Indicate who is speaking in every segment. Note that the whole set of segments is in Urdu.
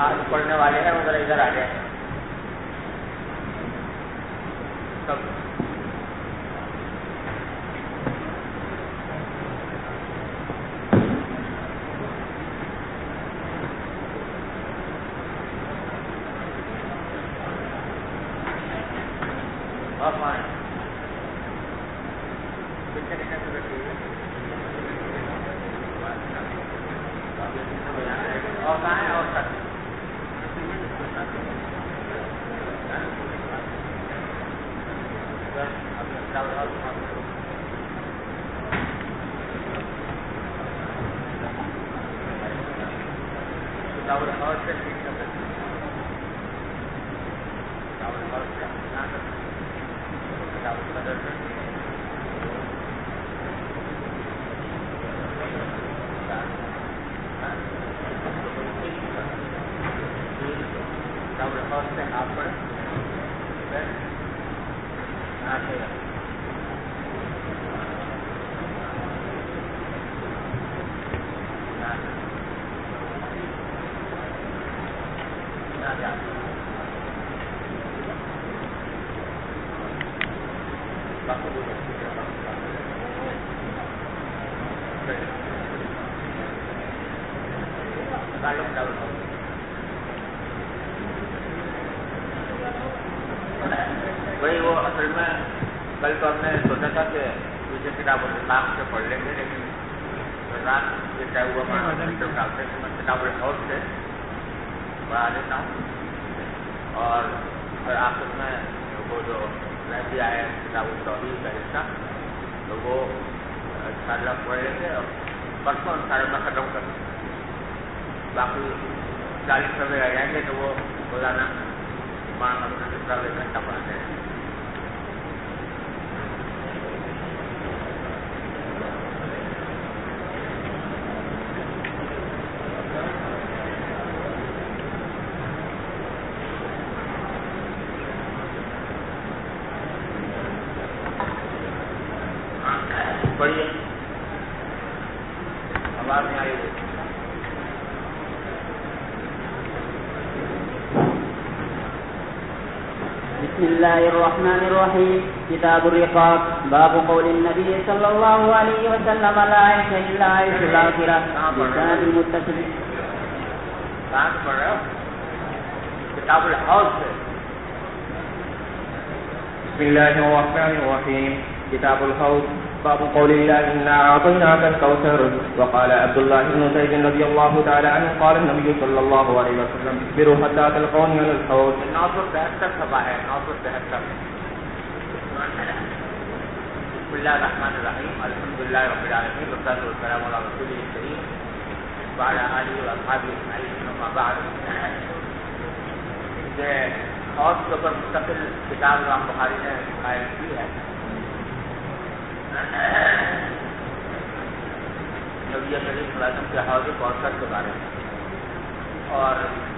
Speaker 1: آج پڑھنے والے ہیں وہ ذرا ادھر آ جائیں سب. بھائی وہ اصل میں کل تو ہم نے سوچا تھا کہ دوسری کتاب الاسلام سے پڑھ لیں گے، لیکن رات یہ طے ہوا میں کتاب الحوض سے پڑھا لیتا ہوں، اور پھر آخر میں وہ جو رہ دیا ہے کتاب التوحید کا حصہ تو وہ انشاءاللہ پڑھ لیں گے، اور پرسوں انشاءاللہ ختم کر دیں گے. باقی 40 صفحے رہ جائیں گے تو وہ روزانہ 12 گھنٹہ پڑھتے ہیں. پڑھیے، آواز نہیں آئی.
Speaker 2: بسم الله الرحمن الرحيم. كتاب الرقاق. باب قول النبي صلى الله عليه وسلم لا عيش إلا عيش الآخرة. بسند المتصل.
Speaker 1: کہاں سے پڑھ رہے ہو؟ کتاب الحوض سے.
Speaker 3: بسم الله الرحمن الرحيم. كتاب الحوض. باب قول الله إنا أعطيناك الكوثر. وقال عبد الله بن زيد رضي الله تعالى عنه قال النبي صلى الله عليه وسلم اصبروا حتى تلقوني على الحوض.
Speaker 1: 973 صفحہ ہے. 973. بسم اللہ الرحمن الرحیم. الحمد للہ رب العالمین والصلاۃ والسلام علی رسول الکریم وعلی آلہ واصحابہ اجمعین. اما بعد. یہ حوض کے اوپر مستقل کتاب امام بخاری نے قائم کی ہے. نبی کریم صلی اللہ علیہ وسلم کے حوض کوثر کے بارے میں، اور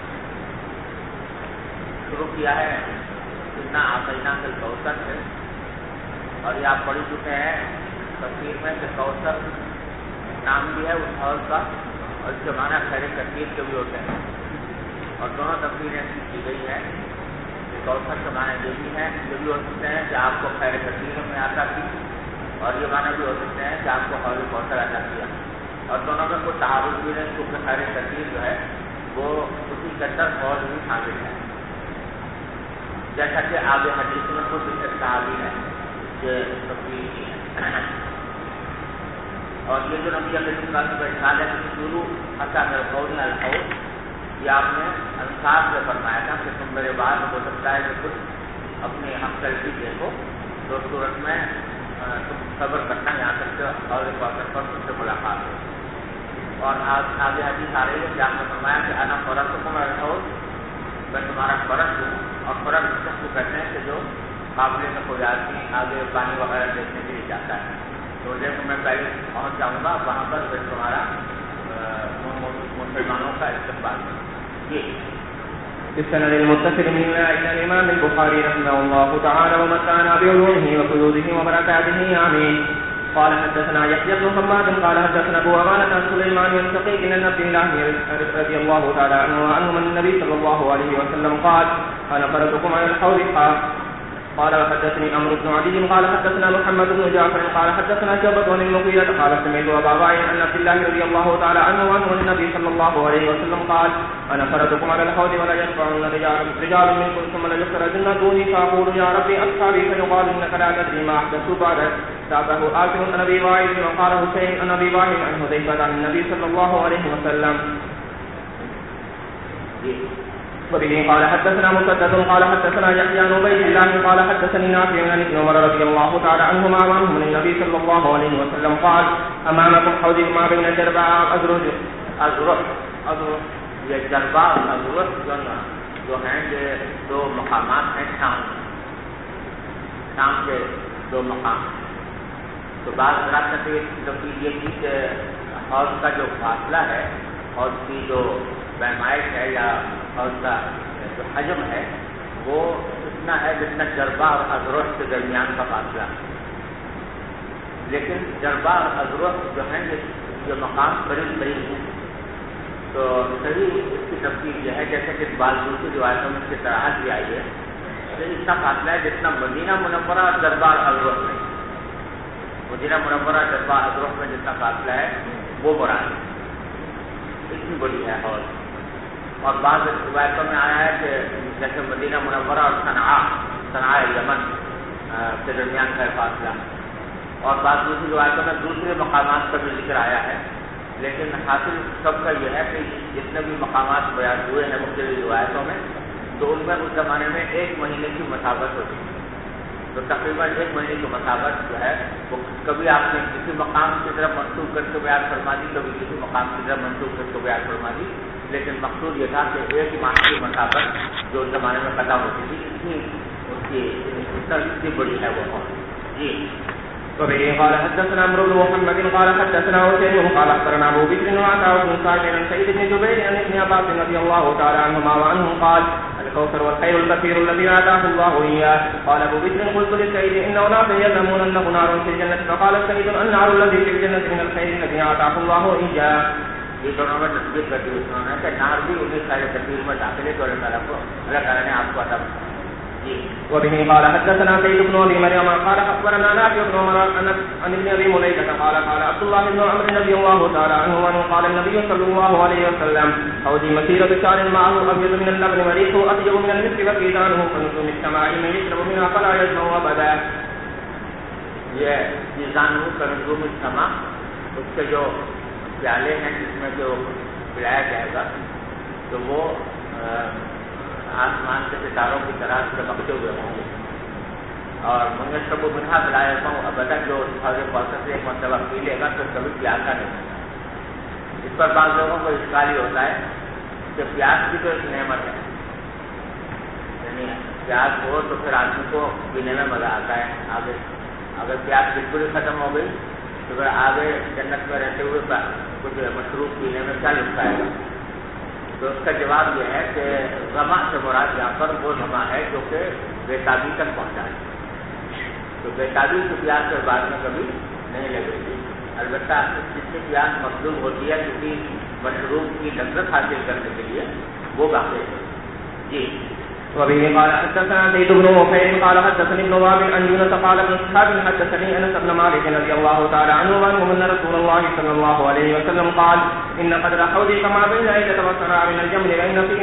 Speaker 1: شروع کیا ہے انا اعطیناک الکوثر سے، اور یہ آپ پڑھ چکے ہیں تفسیر میں کہ کوثر نام بھی ہے اس حوض کا، اور اس کے معنی خیر کثیر کے بھی ہوتے ہیں، اور دونوں تفسیریں کی گئی ہیں. کوثر کے معنی یہ بھی ہیں، یہ بھی ہو سکتے ہیں کہ آپ کو خیر کثیر میں عطا کی، اور یہ معنی بھی ہو سکتے ہیں کہ آپ کو حوض کوثر عطا کیا، اور دونوں میں کوئی تعارض بھی نہیں، کیونکہ خیر کثیر جو ہے وہ اسی کے اندر حوض بھی شامل ہے. جیسا کہ آگے حدیث میں خود صحابی ہے کہ تفصیل کی ہے. اور یہ جو نبی علیہ السلام کا ارشاد ہے کہ شروع حتی تلقونی علی الحوض، یہ آپ نے انصار سے فرمایا تھا کہ تم میرے بعد ہو سکتا ہے کہ کچھ اپنی ہم تلفی دیکھو تو صورت میں تم صبر کرنا یہاں تک کہ اور کوثر پر تم سے ملاقات ہو. اور آگے حدیث آ رہی ہے کہ آپ نے فرمایا کہ انا فرق تم الحوض، میں تمہارا فرق ہوں. اور فرق اس کو کہتے ہیں کہ جو قابلے میں کوئی آدمی آگے پانی وغیرہ دیکھنے کے لیے جاتا ہے، تو دیکھو میں پہلے پہنچ جاؤں گا وہاں پر پھر تمہارا مسلمانوں کا استقبال ہے. یہ
Speaker 3: السند المتصل منا إلى الإمام البخاري رحمه الله تعالى ومتعنا بعلومه وفيوضه وبركاته آمين. قال حدثنا يحيى بن حماد قال حدثنا ابو عوانة عن سليمان بن شقيق ان عبد الله رضي الله تعالى عنه وعنه من النبي صلى الله عليه وسلم قال انا فرضكم على الحوض قال وحدثني عمرو بن علي قال حدثنا محمد بن جعفر قال حدثنا شعبة بن المغيرة قال سمعت ابا وائل عن عبد الله رضي الله تعالى عنه وعنه من النبي صلى الله عليه وسلم قال انا فرضكم على الحوض ولا يشفعن رجال منكم ثم لا يخرجن دوني فاقول يا ربي اصحابي فيقال انك لا تدري ما احدثوا بعدك تابعه آخر عن ابي وائل وقال حسين عن ابي وائل عن حذيفة عن النبي صلى الله عليه وسلم. وبه قال حدثنا مسدد قال حدثنا يحيى بن عبيد الله قال حدثني نافع عن ابن عمر رضي الله تعالى عنهما وعنه من النبي صلى الله عليه وسلم قال امامكم حوض ما بين جرباء ازرج
Speaker 1: یہ جرباء اور ازرج جو ہیں یہ دو مقامات ہیں شام کے دو مقام. تو بعض حضرات نے یہ کی کہ حوض کا جو فاصلہ ہے حوض کی جو پیمائش ہے یا حوض کا جو حجم ہے وہ اتنا ہے جتنا جربا اور ازرس کے درمیان کا فاصلہ. لیکن جربا اور ازرس جو ہیں یہ مقام قریب قریب ہیں. تو صحیح اس کی تفصیل یہ ہے جیسے کہ بعض دوسری روایتوں میں اس کی طرح بھی آئی ہے اتنا فاصلہ ہے جتنا مدینہ منورہ اور جربا اور ازرس میں. مدینہ منورہ جربا ازرس میں جتنا فاصلہ ہے وہ مراد ہے. اتنی بڑی ہے حوض. اور بعض روایتوں میں آیا ہے کہ جیسے مدینہ منورہ اور صنعاء یمن کے درمیان کا فاصلہ. اور بعض دوسری روایتوں میں دوسرے مقامات کا بھی ذکر آیا ہے. لیکن حاصل سب کا یہ ہے کہ جتنے بھی مقامات بیان ہوئے ہیں مختلف روایتوں میں تو ان میں اس زمانے میں 1 مہینے کی مسافت ہوتی ہے. تو تقریباً 1 مہینے کی مسافت جو ہے وہ کبھی آپ نے کسی مقام کی طرف منسوخ کر کے بیان فرما دی کبھی کسی مقام کی طرف منسوخ کر کے بیان فرما دی. لیکن مقصود یہ تھا کہ 1 ماہ کی مسافت جو اس زمانے میں قطع ہوتی تھی اتنی بڑی ہے وہ. جی
Speaker 3: وبه قال حدثنا عمرو بن محمد قال حدثنا حسين قال اخبرنا ابو بكر وعطاء بن سعد عن سعيد بن جبير عن ابن عباس رضي الله تعالى عنهما وعنهم قال الكوثر والخير الكثير الذي آتاه الله إياه. قال ابو بكر قلت لسعيد ان اناسا يزعمون انه نار في الجنه فقال سعيد النار الذي في الجنه من الخير الذي آتاه الله إياه.
Speaker 1: یہ دونوں میں تصدیق کرتی ہوئی انہوں نے کہ نار بھی انہیں سارے تقریر میں داخلے تو اللہ تعالیٰ نے آپ کو عطا.
Speaker 3: وبه قال حدثنا سيد بن ابي مريم قال اخبرنا نافع بن عمر عن ابن ابي مليكه قال عبد الله بن عمرو رضي الله تعالى عنه قال النبي صلى الله عليه وسلم حوضي مسيرة شهر معه ابيض من اللبن وريحه اطيب من المسك وكيدانه كنزوم السماء من يشرب منها فلا يجمع ابدا.
Speaker 1: یہ کیدانه كنزوم السماء اس کے جو پیالے ہیں جس میں جو پلایا جائے گا تو وہ آسمان کے ستاروں کی طرح چمکتے ہوئے ہوں گے. اور منشرب و منہا بلایا ہوں ابدا جو پروسیس سے ایک مرتبہ پی لے گا تو کبھی پیاسا نہیں. اس پر بعض لوگوں کو اشکال ہی ہوتا ہے کہ پیاس بھی تو ایک نعمت ہے. یعنی پیاس ہو تو پھر آدمی کو پینے میں مزہ آتا ہے. آگے اگر پیاس بالکل ہی ختم ہو گئی تو پھر آگے جنت میں رہتے ہوئے کچھ مشروب پینے میں کیا لطف آئے گا. تو اس کا جواب یہ ہے کہ غما سے مراد یہاں پر وہ غما ہے جو کہ بےتابی تک پہنچا ہے. تو بےتابی کی پیاس کے بعد میں کبھی نہیں لگے گی. البتہ جس کی پیاس مطلوب ہوتی ہے کسی مشروب کی لذت حاصل کرنے کے لیے وہ باقی ہے. جی
Speaker 3: وبه قال حدثنا سيد بن وفير قال حدثني ابن وهب عن يونس قال ابن شهاب حدثني انس بن مالك رضي الله تعالى عنه ان رسول الله صلى الله عليه وسلم قال ان قدر حوض كما بين ايدة وسراء من الجمل وان فيه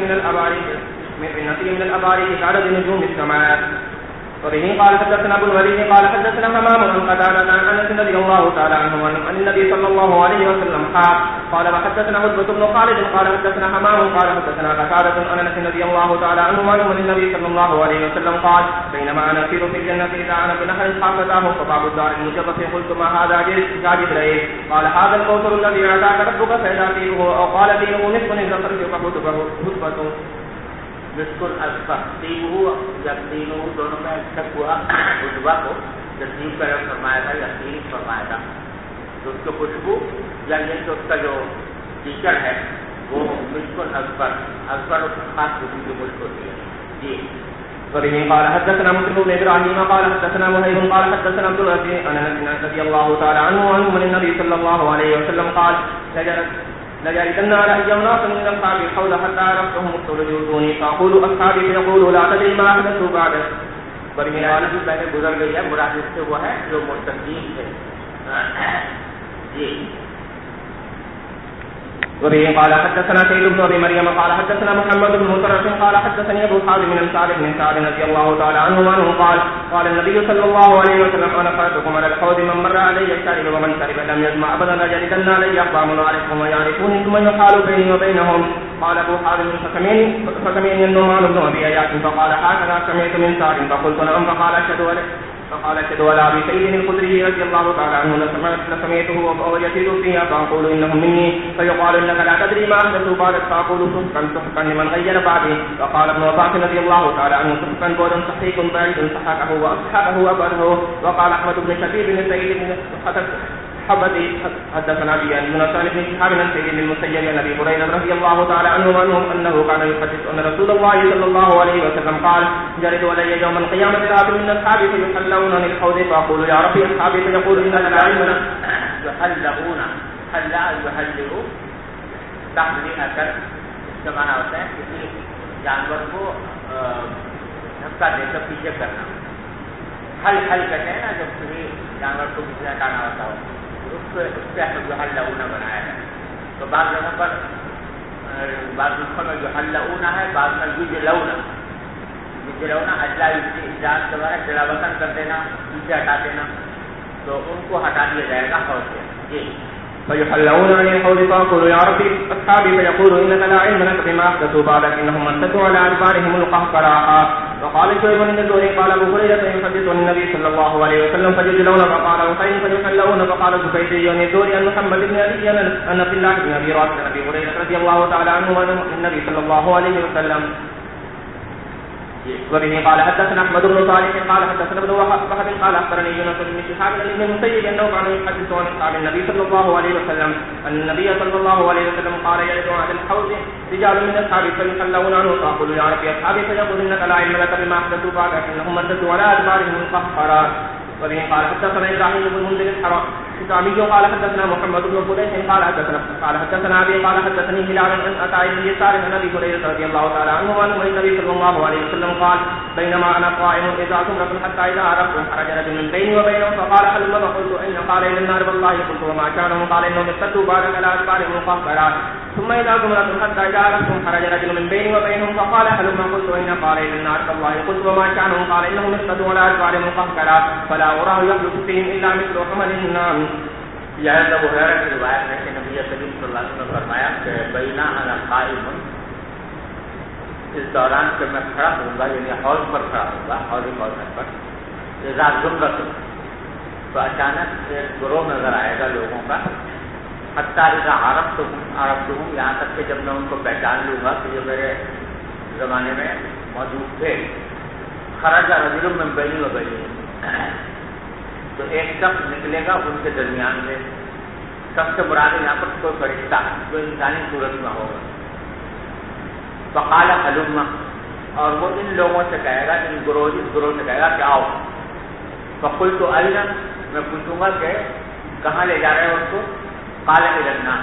Speaker 3: من الاباريق كعدد نجوم السماء. وبه قال حدثنا ابو الوليد قال حدثنا همام عن قتادة عن انس رضي الله تعالى عنه عن النبي صلى الله عليه وسلم قال وحدثنا عتبة بن خالد قال حدثنا همام قال حدثنا قتادة عن انس رضي الله تعالى عنه عن النبي صلى الله عليه وسلم قال بينما انا اسير في الجنة اذا انا بنهر حافظاه فباب الدار المجبف قلت ما هذا جبريل قال هذا الكوثر الذي اعطاك ربك فاذا فيه او قال فيه نصف الزفر فخطبه
Speaker 1: بالکل تیبو یا تینوں دونوں میں شک ہوا. خطبہ کو تسلیم کا رب فرمایا تھا یا تین فرمایا تھا. تو اس کی خوشبو یا یہ کہ اس کا جو ٹیچر ہے وہ بالکل اکبر اس خاص خوشبو کی مشک ہوتی ہے. جی
Speaker 3: وبه قال حدثنا مسلم بن ابراهيم قال حدثنا مهيب قال حدثنا عبد الرزاق عن انس رضي الله تعالى عنه عن النبي صلى الله عليه وسلم قال لجعلن على ايام ناس من اصحاب الحوض حتى عرفتهم الرجلون فاقول اصحابي فيقولوا لا تدري ما احدثوا بعد.
Speaker 1: بڑی والی بھی پہلے گزر گئی ہے، مراد اس سے وہ ہے جو مرتدین تھے. جی
Speaker 3: وبه قال حدثنا سيد بن ابي مريم قال حدثنا محمد بن مطرف قال حدثني ابو حازم بن سعد بن سعد رضي الله تعالى عنه قال قال النبي صلى الله عليه وسلم انا فرطكم على الحوض من مر علي الشارب ومن شرب لم يجمع ابدا لجلدن علي اقوام اعرفهم ويعرفوني ثم يحال بيني وبينهم. قال ابو حازم فسمعني النعمان بن ابي اياس فقال هكذا سمعت من سعد فقلت نعم فقال اشهد على ابي سعيد الخدري رضي الله تعالى عنه لسمعته وهو يزيد فيها فاقول انهم مني فيقال انك لا تدري ما احدثوا بعدك فاقول سحقا لمن غير بعدي. وقال ابن عباس رضي الله تعالى عنه سحقا قول صحيح بعيد صححه واصححه ابده. وقال احمد بن شبيب بن سعيد بن حبدي حدثنا ابي بن سالم بن شهاب بن سعيد بن المسيب عن ابي هريره رضي الله تعالى عنه انه كان يحدث ان رسول الله صلى الله عليه وسلم قال جرد علي يوم القيامه رات من اصحابي فيحلون عن الحوض فاقول يا ربي اصحابي فيقول ان العلم
Speaker 1: يحلون حلا يحلوا تحرير اثر اس کا معنی ہوتا ہے کسی جانور کو دھکا دے کر پیچھے کرنا. حل کہتے ہیں نا جب کسی جانور کو پیچھے ہٹانا ہوتا ہو اس سے حلونا بنایا ہے. تو بعض جگہوں پر بعض نسخوں میں جو حلونا ہے بعض میں یجلونا اجلا اجلاس کے بارے جلا وطن کر دینا پیچھے ہٹا دینا تو ان کو ہٹا دیا جائے گا حوض سے. جی
Speaker 3: فيحلون عن الحوض فاقول يا ربي اصحابي فيقول انك لا علم لك بما احدثوا بعدك انهم ارتدوا على ادبارهم القهقراء. وقال شعيب بن الزهري قال ابو هريره يحدث عن النبي صلى الله عليه وسلم فيجلون فقال وخير فيحلون فقال زبيدي عن الزهري عن محمد بن علي ان عبد الله بن ابي رافع عن ابي هريره رضي الله تعالى عنه عن النبي صلى الله عليه وسلم. وبه قال حدثنا احمد بن صالح قال حدثنا ابن وهب قال اخبرني يونس بن شهاب عن ابن المسيب انه كان يحدث عن اصحاب النبي صلى الله عليه وسلم ان النبي صلى الله عليه وسلم قال يرد على الحوض رجال من اصحابه فيحلون عنه فاقول يا ربي اصحابي فيقول انك لا علم لك بما احدثوا بعدك انهم ارتدوا على ادبارهم القهقرا. وبه قال حدثنا ابراهيم بن منذر الحرامي قال حدثنا محمد بن فضيل قال حدثنا ابي قال حدثني هلال عن عطاء بن يسار عن ابي هريره رضي الله تعالى عنه عن النبي صلى الله عليه وسلم قال بينما انا قائم اذا زمرة حتى اذا عرفتم خرج رجل من بيني وبينهم فقال هل ما قلت ان قال الى النار والله قلت وما كانوا قال انهم ارتدوا بعدك على ادبارهم القهقرا. ثم اذا زمرة حتى اذا عرفتم خرج رجل من بيني وبينهم فقال هل ما قلت ان قال الى النار والله قلت وما كانوا قال انهم ارتدوا على ادبارهم القهقرا فلا اراه يحدث فيهم الا مثل حمل النار.
Speaker 1: یہ ابو ہریرہ کی روایت ہے کہ نبی کریم صلی اللہ علیہ وسلم نے فرمایا کہ بینا انا قائم اس دوران کہ میں کھڑا ہوں گا یعنی حوض پر کھڑا ہوں گا حوض پر اذا زمرۃ تو اچانک ایک گروہ نظر آئے گا لوگوں کا حتیٰ اذا عرفتہم یہاں تک کہ جب میں ان کو پہچان لوں گا کہ جو میرے زمانے میں موجود تھے. خرج رجل من بینی و بینی تو ایک شخص نکلے گا ان کے درمیان سے. سب سے مراد یہاں پر کوئی فرشتہ جو انسانی صورت میں ہوگا. فقال حلم اور وہ ان لوگوں سے کہے گا اس گروہ سے کہے گا کہ آؤ. فقلت اين میں پوچھوں گا کہ کہاں لے جا رہے ہو اس کو. قال الى النار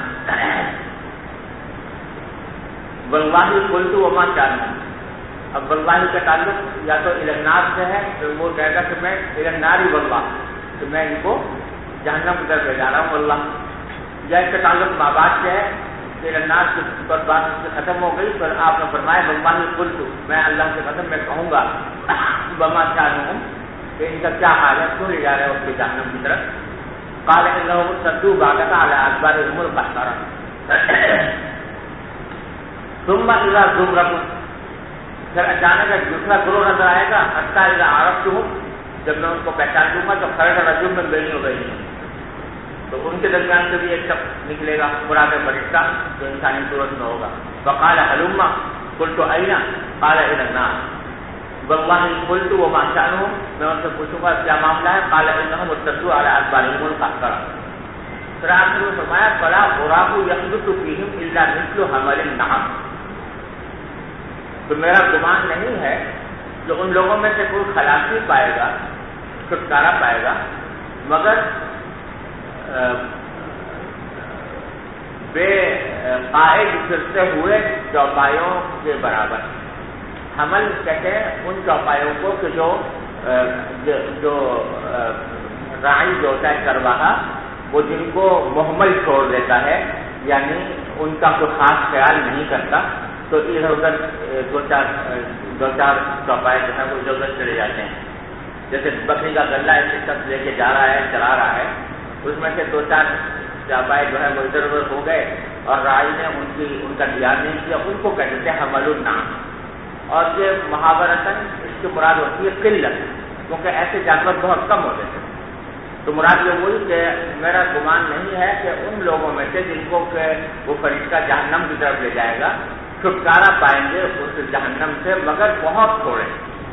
Speaker 1: والله قلت وما كان. اب والله کا تعلق یا تو الى النار سے ہے تو وہ کہے گا کہ میں الى النار والله تو میں ان کو جہنم کی طرف لے جا رہا ہوں واللہ. یا اس کا تعلق ماں باپ سے ہے الى النار پر بات ختم ہو گئی تو آپ نے فرمایا والله قلت میں اللہ سے قسم میں کہوں گا وما كان کہ ان کا کیا حال ہے کیوں لے جا رہے ہو اس کے جہنم کی طرف. قال انهم ارتدوا بعدك على ادبارهم القهقرا ثم اذا زمرة پھر اچانک ایک دوسرا گروہ نظر آئے گا حتیٰ اذا عرفتہم جب میں ان کو پہچان دوں گا تو خرج رجل من بینی و بینی تو ان کے درمیان سے بھی ایک شخص نکلے گا مراد فرشتہ جو انسانی صورت میں ہوگا. فقال حلم قلت اين قال الى النار والله قلت وما شأنهم میں ان سے پوچھوں گا کیا معاملہ ہے. قال انهم ارتدوا على ادبارهم القهقرا. پھر آپ نے فرمایا فلا اراه يحدث فيهم الا مثل حمل النعم تو میرا گمان نہیں ہے جو ان لوگوں میں سے کوئی خلاصی پائے گا، چھٹکارا پائے گا، مگر بے قائد پھرتے ہوئے چوپایوں کے برابر۔ حمل کہتے ہیں ان چوپایوں کو کہ جو راعی جو ہوتا ہے چرواہا، وہ جن کو محمل چھوڑ دیتا ہے، یعنی ان کا کوئی خاص خیال نہیں کرتا، تو ادھر ادھر دو چار چوپائے جو ہے وہ ادھر ادھر چلے جاتے ہیں۔ جیسے بکری کا گلہ ایک شخص لے کے جا رہا ہے، چلا رہا ہے، اس میں سے 2-4 چوپائے جو ہے وہ ادھر ادھر ہو گئے اور راعی نے ان کا دھیان نہیں کیا، ان کو کہتے ہیں حمل النعم۔ اور یہ محاورتاً اس کی مراد ہوتی ہے قلت، کیونکہ ایسے جانور بہت کم ہوتے تھے۔ تو مراد یہ وہی کہ میرا گمان نہیں ہے کہ ان لوگوں میں سے جن کو کہ وہ فرشتہ جہنم کی طرف لے جائے گا چھٹکارا پائیں گے اس جہنم سے، مگر بہت تھوڑے۔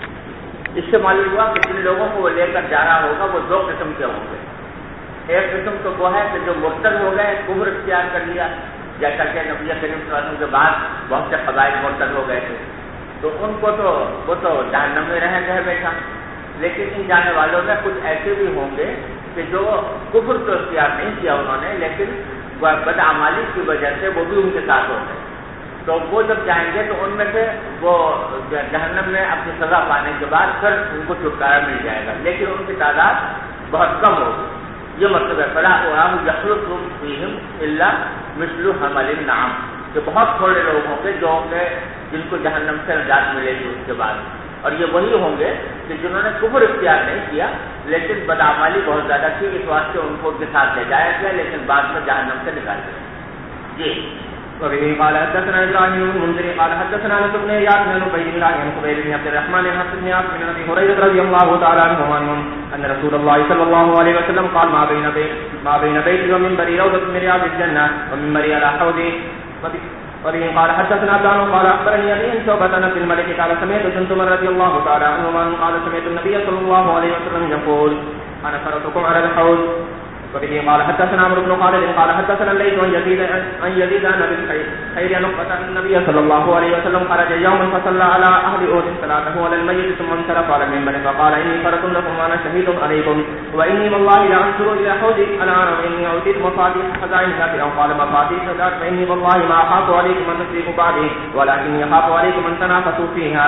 Speaker 1: اس سے معلوم ہوا کہ جن لوگوں کو وہ لے کر جا رہا ہوگا وہ 2 قسم کے ہوں گے۔ ایک قسم تو وہ ہے کہ جو مرتد ہو گئے، کفر اختیار کر لیا، جیسا کہ نبی کریم صلی اللہ علیہ وسلم کے بعد بہت سے قبائل مرتد ہو گئے تھے، تو ان کو تو وہ تو جہنم میں رہ گئے بیٹھا۔ لیکن ان جانے والوں میں کچھ ایسے بھی ہوں گے کہ جو کفر تو اختیار نہیں کیا انہوں نے، لیکن بدعمالی کی وجہ سے وہ بھی ان کے ساتھ ہو گئے۔ تو وہ جب جائیں گے تو ان میں سے وہ جہنم میں اپنی سزا پانے کے بعد پھر ان کو چھٹکارا مل جائے گا، لیکن ان کی تعداد بہت کم ہوگی۔ یہ مطلب ہے فلا اراہ یخلق فیہم الا مثل حمل النعم، کہ بہت تھوڑے لوگ ہوں گے جو کہ جن کو جہنم سے نجات ملے گی اس کے بعد، اور یہ وہی ہوں گے کہ جنہوں نے کفر اختیار نہیں کیا لیکن بدعمالی بہت زیادہ تھی، اس واسطے ان کو کے ساتھ لے جایا گیا، لیکن بعد میں جہنم سے نکال دیا۔ جی
Speaker 3: وبه قال حدثنا ابراهيم بن منذر قال حدثنا انس بن اياس بن عبيد الله بن قبيل بن عبد الرحمن بن حفص بن عاصم بن ابي هريره رضي الله تعالى عنه ان رسول الله صلى الله عليه وسلم قال ما بين بيتي ومنبري روضة من رياض الجنة ومنبري على حوضي. وبه قال حدثنا ابان قال اخبرني ابي ان شعبة بن الملك قال سمعت جندب رضي الله تعالى عنه قال سمعت النبي صلى الله عليه وسلم يقول انا فرطكم على الحوض. وبه قال حدثنا عمرو بن خالد قال حدثنا الليث عن يزيد عن ابي الخير نقطة ان النبي صلى الله عليه وسلم خرج يوما فصلى على اهل احد صلاته على الميت ثم انصرف على المنبر فقال اني فرط لكم وانا شهيد عليكم واني والله لا انظر الى حوضي الان واني اوتيت مفاتيح خزائن ذات او قال مفاتيح ذات واني والله ما اخاف عليكم ان تشركوا بعدي ولكني اخاف عليكم ان تنافسوا فيها.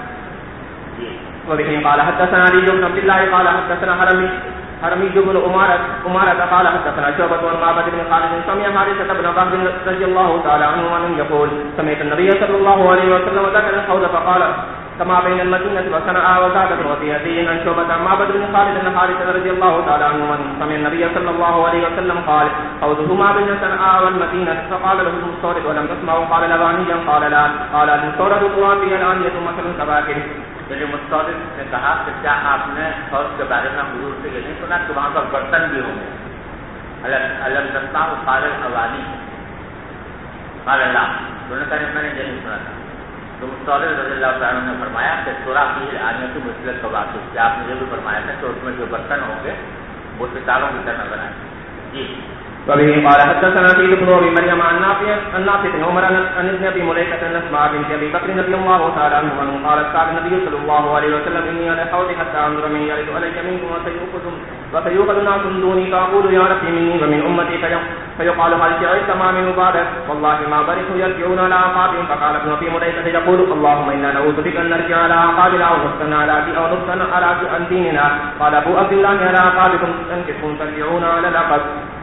Speaker 3: وبه قال حدثنا علي بن عبد الله قال حدثنا حرمي بن أمارة قال حدثنا شعبة عن معبد بن خالد سمع حارثة بن وهب رضي الله تعالى عنه يقول سمعت النبي صلى الله عليه وسلم ذكر الحوض فقال كما بين المدينة وصنعاء وزادة وثيهة عن شعبة عن معبد بن خالد بن حارثة رضي الله تعالى عنه سمع النبي صلى الله عليه وسلم قال حوضه ما بين صنعاء والمدينة فقال له المستورد ولم تسمعه قال لبانيا قال لا قال المستورد قوافي الآنية مثل كباكر.
Speaker 1: میرے مستورد نے کہا کہ کیا آپ نے حوض کے بارے میں حضور سے یہ نہیں سنا کہ وہاں پر برتن بھی ہوں گے؟ الم تسمع قال الاوانی قال لا، انہوں نے کہا میں نے یہ نہیں سنا تھا۔ تو مستورد رضی اللہ تعالیٰ نے فرمایا کہ سورہ کی آنیت مثل کباکر، کہ آپ نے یہ بھی فرمایا تھا کہ اس میں جو برتن ہوں گے وہ ستاروں کی طرح بنائیں۔ جی
Speaker 3: وبه قال حدثنا سيد بن ابي مريم عن نافع بن عمر عن ابن ابي مليكة عن اسماء بنت ابي بكر رضي الله تعالى عنه قالت قال النبي صلى الله عليه وسلم اني على حوض حتى انظر من يرد علي منكم وسيوقظ ناس دوني فاقول يا ربي مني ومن امتي فيقال هل شعرت ما من بعدك والله ما برحوا يرجعون على اعقابهم. فقال ابن ابي مليكة يقول اللهم انا نعوذ بك ان نرجع على اعقابنا او نفتن على ديننا. قال ابو عبد الله على اعقابكم انكم ترجعون على العقب.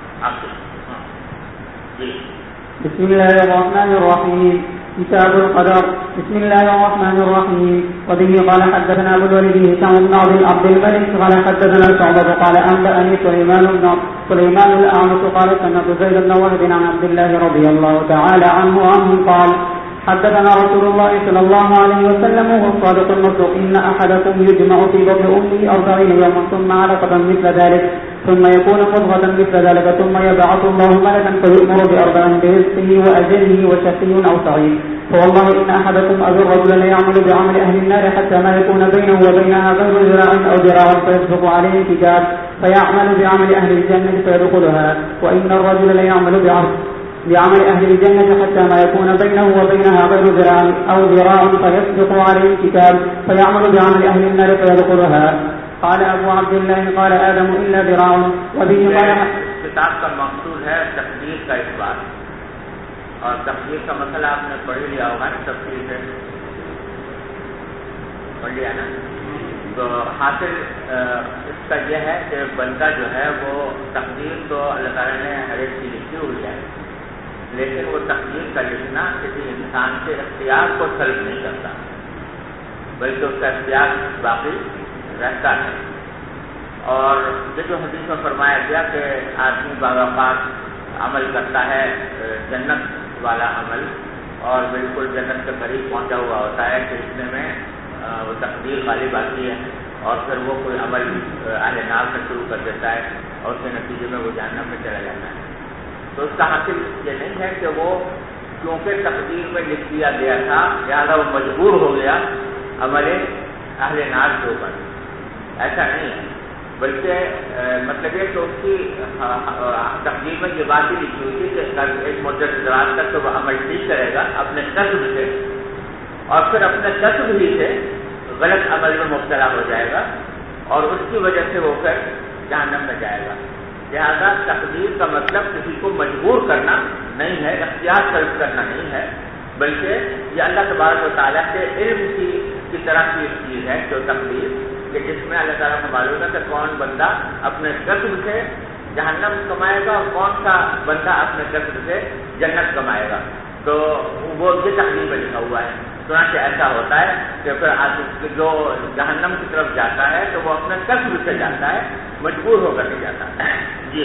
Speaker 2: بسم الله الرحمن الرحيم. كتاب القدر. بسم الله الرحمن الرحيم. وبه قال حدثنا ابو الوليد هشام بن عبد الملك قال حدثنا شعبة قال انبأني سليمان الأعمش قال سمعت زيد بن وهب عن عبد الله رضي الله تعالى عنه قال حدثنا رسول الله صلى الله عليه وسلم وهو الصادق المصدوق ان احدكم يجمع في بطن امه 40 يوما ثم علقة مثل ذلك ثم يكون مضغة مثل ذلك ثم يبعث الله ملكا فيؤمر بأربع برزقه وأجله وشقي أو سعيد. فوالله إن أحدكم أجر رجلا يعمل بعمل أهل النار حتى ما يكون بينه وبينها غير ذراع أو ذراع فيسبق عليه الكتاب فيعمل بعمل أهل الجنة فيدخلها وإن الرجل ليعمل بعمل بعمل أهل الجنة حتى ما يكون بينه وبينها غير ذراع أو ذراع فيسبق عليه الكتاب فيعمل بعمل أهل النار فيدخلها. قال أبو عبد الله قال آدم إلا ذراع. وبه قال
Speaker 1: کتاب کا مقصود ہے تقدیر کا اثبات، اور تقدیر کا مسئلہ آپ نے پڑھ لیا ہوگا نا، تفصیل سے پڑھ لیا نا. تو حاصل اس کا یہ ہے کہ بندہ جو ہے وہ تقدیر تو اللہ تعالیٰ نے ہر ایک چیز لکھی ہوئی ہے، لیکن وہ تقدیر کا لکھنا کسی انسان کے اختیار کو طلب نہیں کرتا، بلکہ اس کا اختیار باقی رہتا ہے. اور یہ جو حدیث میں فرمایا گیا کہ آدمی بعض اوقات عمل کرتا ہے جنت والا عمل اور بالکل جنت کے قریب پہنچا ہوا ہوتا ہے کہ اتنے میں وہ تقدیر غالب آتی ہے اور پھر وہ کوئی عمل اہل نار سے شروع کر دیتا ہے اور اس کے نتیجے میں وہ جہنم میں چلا جاتا ہے. تو اس کا حاصل یہ نہیں ہے کہ وہ کیونکہ تقدیر میں لکھ دیا گیا تھا لہٰذا وہ مجبور ہو گیا عمل اہل نار کے اوپر، ایسا نہیں ہے. بلکہ مطلب یہ کہ اس کی تقدیر میں یہ بات ہی لکھی ہوئی تھی کہ ایک مدت دراز تک تو وہ عمل ٹھیک کرے گا اپنے کسب سے، اور پھر اپنے کسب ہی سے غلط عمل میں مبتلا ہو جائے گا اور اس کی وجہ سے وہ پھر جہنم میں جائے گا. لہٰذا تقدیر کا مطلب کسی کو مجبور کرنا نہیں ہے، اختیار طلب کرنا نہیں ہے، بلکہ یہ اللہ تبارک و تعالیٰ کے علم کی طرح کی چیز ہے جو تقدیر، کہ جس میں اللہ تعالیٰ کو معلوم ہے کہ کون بندہ اپنے کسب سے جہنم کمائے گا اور کون سا بندہ اپنے کسب سے جنت کمائے گا. تو وہ یہ تقدیر میں لکھا ہوا ہے. چنانچہ ایسا ہوتا ہے کہ پھر جو جہنم کی طرف جاتا ہے تو وہ اپنے کسب سے جاتا ہے، مجبور ہو کر کے جاتا ہے. جی.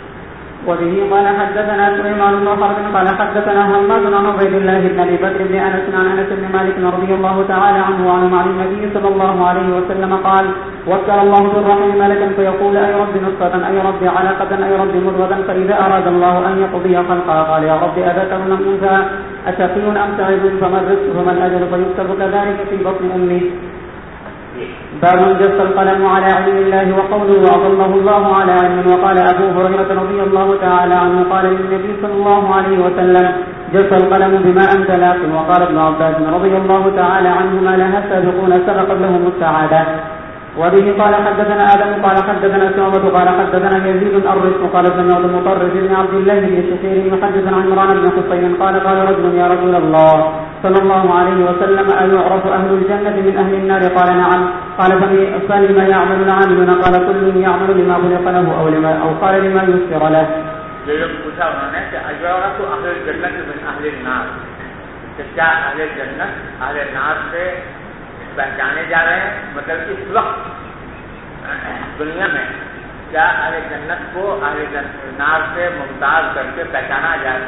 Speaker 2: وبه قال حدثنا سليمان بن حرب قال حدثنا حماد عن عبيد الله بن ابي بكر بن انس عن انس بن مالك رضي الله تعالى عنه عن النبي صلى الله عليه وسلم قال وكل الله في الرحم ملكا فيقول اي رب نطفة اي رب علقة اي رب مضغة فاذا اراد الله ان يقضي خلقا قال يا رب اذكر ام انثى اشقي ام سعيد فما الرزق فما الاجل فيكتب كذلك في بطن امه. باب جس القلم على علم الله وقوله وأضله الله على علم. وقال أبو هريرة رضي الله تعالى عنه قال للنبي صلى الله عليه وسلم جس القلم بما أنت لاقٍ. وقال ابن عباس رضي الله تعالى عنهما لها السابقون سبقت لهم السعادة. وبه قال حدثنا آدم قال حدثنا شعبة قال حدثنا يزيد الرزق قال سمعت مطرف بن عبد الله بن شقير يحدث عن عمران بن حسين قال قال رجل يا رسول الله صلى الله عليه وسلم أيعرف أهل الجنة من أهل النار؟ قال نعم. قال فلما يعمل العاملون؟ قال كل يعمل لما خلق له أو قال لما يسر له.
Speaker 1: یہ لوگ پوچھا انہوں نے کہ اجعرف اہل الجنت من اہل النار، کہ کیا اہل جنت اہل نار سے پہچانے جا رہے ہیں؟ مطلب اس وقت دنیا میں کیا اہل جنت کو اہل نار سے ممتاز کر کے پہچانا